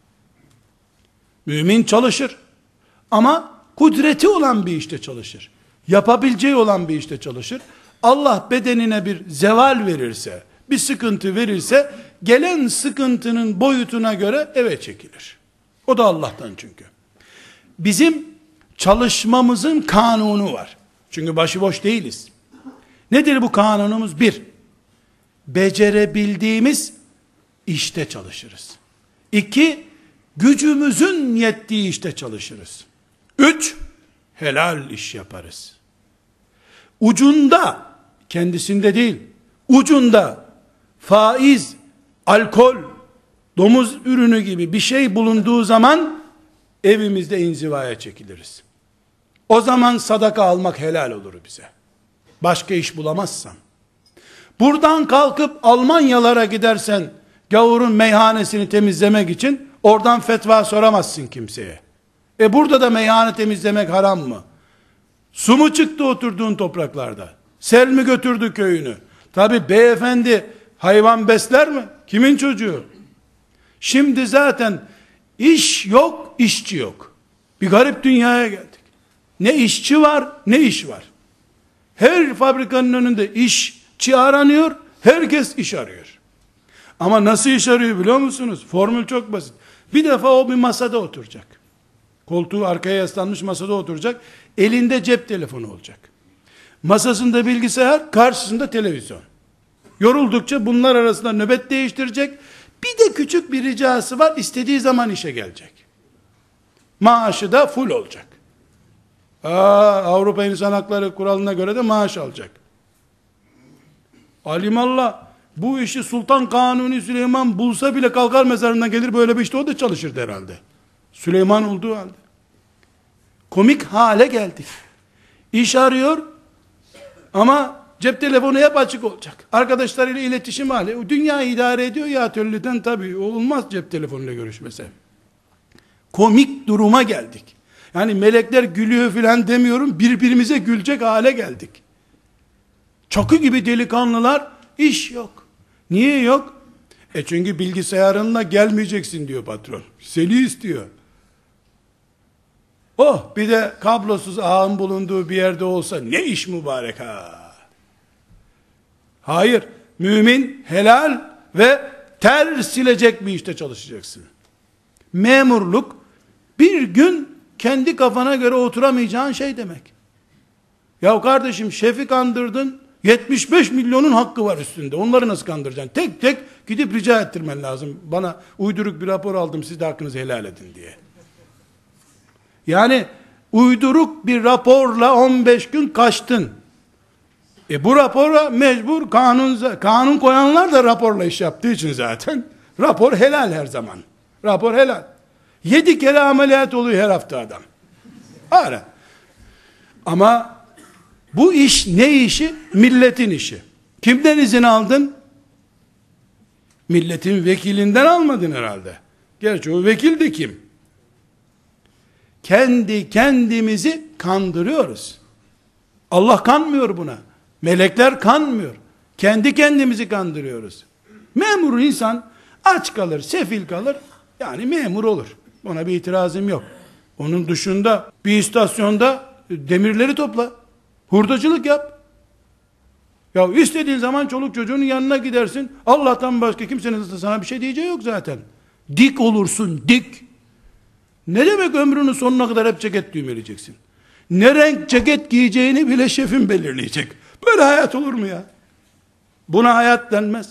Mümin çalışır. Ama kudreti olan bir işte çalışır. Yapabileceği olan bir işte çalışır. Allah bedenine bir zeval verirse, bir sıkıntı verirse, gelen sıkıntının boyutuna göre eve çekilir. O da Allah'tan çünkü. Bizim çalışmamızın kanunu var. Çünkü başıboş değiliz. Nedir bu kanunumuz? Bir, becerebildiğimiz işte çalışırız. İki, gücümüzün yettiği işte çalışırız. Üç, helal iş yaparız. Ucunda, kendisinde değil, ucunda faiz, alkol, domuz ürünü gibi bir şey bulunduğu zaman evimizde inzivaya çekiliriz. O zaman sadaka almak helal olur bize. Başka iş bulamazsan. Buradan kalkıp Almanyalara gidersen gavurun meyhanesini temizlemek için oradan fetva soramazsın kimseye. E burada da meyhane temizlemek haram mı? Su mu çıktı oturduğun topraklarda? Sel mi götürdü köyünü? Tabi beyefendi hayvan besler mi? Kimin çocuğu? Şimdi zaten iş yok, işçi yok. Bir garip dünyaya geldik. Ne işçi var, ne iş var. Her fabrikanın önünde işçi aranıyor, herkes iş arıyor. Ama nasıl iş arıyor biliyor musunuz? Formül çok basit. Bir defa o bir masada oturacak. Koltuğu arkaya yaslanmış masada oturacak. Elinde cep telefonu olacak. Masasında bilgisayar, karşısında televizyon. Yoruldukça bunlar arasında nöbet değiştirecek. Bir de küçük bir ricası var, istediği zaman işe gelecek. Maaşı da full olacak. Aa, Avrupa İnsan Hakları kuralına göre de maaş alacak. Alimallah, bu işi Sultan Kanuni Süleyman bulsa bile kalkar mezarından gelir, böyle bir işte o da çalışırdı herhalde. Süleyman olduğu halde. Komik hale geldik. İş arıyor ama cep telefonu hep açık olacak. Arkadaşlarıyla iletişim hali. Dünyayı idare ediyor ya atölyeden, tabii olmaz cep telefonuyla görüşmese. Komik duruma geldik. Yani melekler gülüyor filan demiyorum, birbirimize gülecek hale geldik. Çakı gibi delikanlılar, iş yok. Niye yok? E çünkü bilgisayarınla gelmeyeceksin diyor patron. Seni istiyor. Oh, bir de kablosuz ağın bulunduğu bir yerde olsa ne iş mübarek ha. Hayır, mümin helal ve ter silecek bir işte çalışacaksın. Memurluk bir gün kendi kafana göre oturamayacağın şey demek. Ya kardeşim, şefi kandırdın, yetmiş beş milyonun hakkı var üstünde. Onları nasıl kandıracaksın? Tek tek gidip rica ettirmen lazım. Bana uyduruk bir rapor aldım, siz de hakkınızı helal edin diye. Yani uyduruk bir raporla on beş gün kaçtın. E bu rapora mecbur, kanun kanun koyanlar da raporla iş yaptığı için zaten rapor helal her zaman. Rapor helal. Yedi kere ameliyat oluyor her hafta adam. Ara. Ama bu iş ne işi? Milletin işi. Kimden izin aldın? Milletin vekilinden almadın herhalde. Gerçi o vekil de kim? Kendi kendimizi kandırıyoruz. Allah kanmıyor buna. Melekler kanmıyor. Kendi kendimizi kandırıyoruz. Memur insan aç kalır, sefil kalır. Yani memur olur. Ona bir itirazım yok. Onun dışında bir istasyonda demirleri topla. Hurdacılık yap. Ya istediğin zaman çoluk çocuğunun yanına gidersin. Allah'tan başka kimsenin sana bir şey diyeceği yok zaten. Dik olursun, dik. Ne demek ömrünün sonuna kadar hep ceket düğmeleyeceksin? Ne renk ceket giyeceğini bile şefin belirleyecek. Böyle hayat olur mu ya? Buna hayat denmez.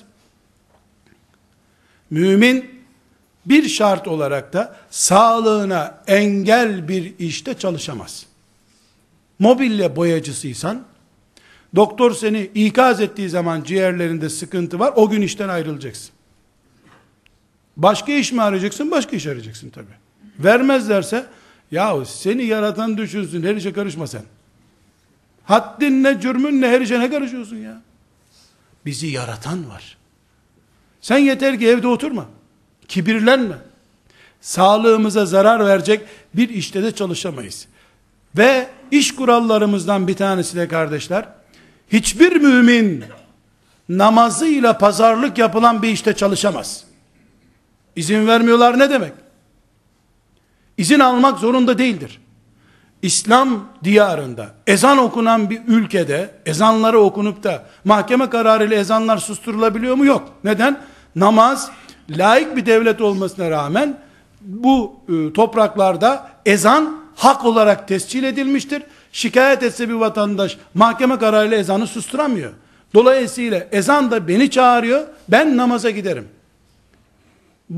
Mümin bir şart olarak da sağlığına engel bir işte çalışamaz. Mobilya boyacısıysan, doktor seni ikaz ettiği zaman ciğerlerinde sıkıntı var, o gün işten ayrılacaksın. Başka iş mi arayacaksın? Başka iş arayacaksın tabi. Vermezlerse, yahu seni yaratan düşünsün, her işe karışma sen. Haddin ne, cürmün ne, her işe ne karışıyorsun ya? Bizi yaratan var. Sen yeter ki evde oturma. Kibirlenme. Sağlığımıza zarar verecek bir işte de çalışamayız. Ve iş kurallarımızdan bir tanesi de kardeşler, hiçbir mümin namazıyla pazarlık yapılan bir işte çalışamaz. İzin vermiyorlar ne demek? İzin almak zorunda değildir. İslam diyarında, ezan okunan bir ülkede, ezanları okunup da mahkeme kararıyla ezanlar susturulabiliyor mu? Yok. Neden? Namaz, laik bir devlet olmasına rağmen, bu e, topraklarda ezan hak olarak tescil edilmiştir. Şikayet etse bir vatandaş, mahkeme kararıyla ezanı susturamıyor. Dolayısıyla ezan da beni çağırıyor, ben namaza giderim. Bu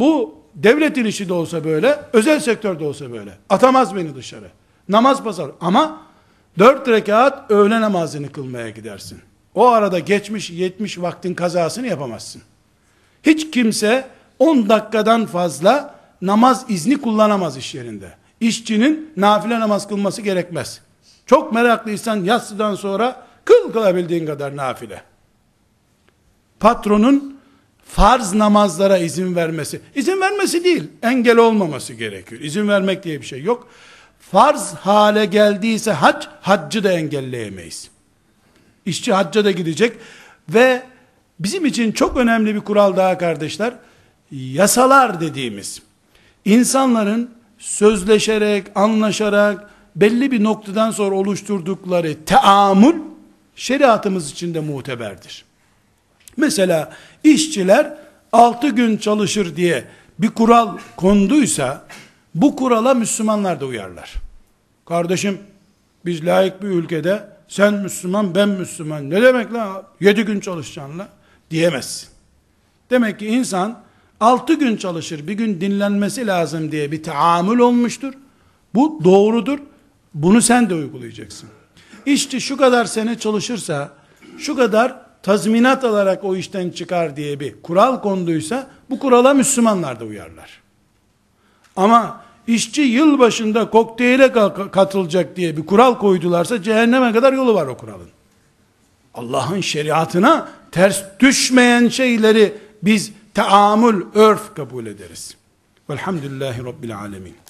devletin işi de olsa böyle, özel sektörde olsa böyle. Atamaz beni dışarı. Namaz basar. Ama dört rekat öğle namazını kılmaya gidersin. O arada geçmiş yetmiş vaktin kazasını yapamazsın. Hiç kimse on dakikadan fazla namaz izni kullanamaz iş yerinde. İşçinin nafile namaz kılması gerekmez. Çok meraklıysan yatsıdan sonra kıl kılabildiğin kadar nafile. Patronun farz namazlara izin vermesi, izin vermesi değil, engel olmaması gerekiyor. İzin vermek diye bir şey yok. Farz hale geldiyse hac, haccı da engelleyemeyiz. İşçi hacca da gidecek ve bizim için çok önemli bir kural daha kardeşler, yasalar dediğimiz, insanların sözleşerek, anlaşarak, belli bir noktadan sonra oluşturdukları teamül, şeriatımız için de muteberdir. Mesela işçiler altı gün çalışır diye bir kural konduysa, bu kurala Müslümanlar da uyarlar. Kardeşim, biz layık bir ülkede, sen Müslüman, ben Müslüman, ne demek lan, yedi gün çalışacaksın lan, diyemezsin. Demek ki insan, altı gün çalışır, bir gün dinlenmesi lazım diye bir taamül olmuştur. Bu doğrudur. Bunu sen de uygulayacaksın. İşçi şu kadar sene çalışırsa, şu kadar tazminat alarak o işten çıkar diye bir kural konduysa, bu kurala Müslümanlar da uyarlar. Ama işçi yıl başında kokteyle katılacak diye bir kural koydularsa, cehenneme kadar yolu var o kuralın. Allah'ın şeriatına ters düşmeyen şeyleri biz teamül, örf kabul ederiz. Velhamdülillahi Rabbil alemin.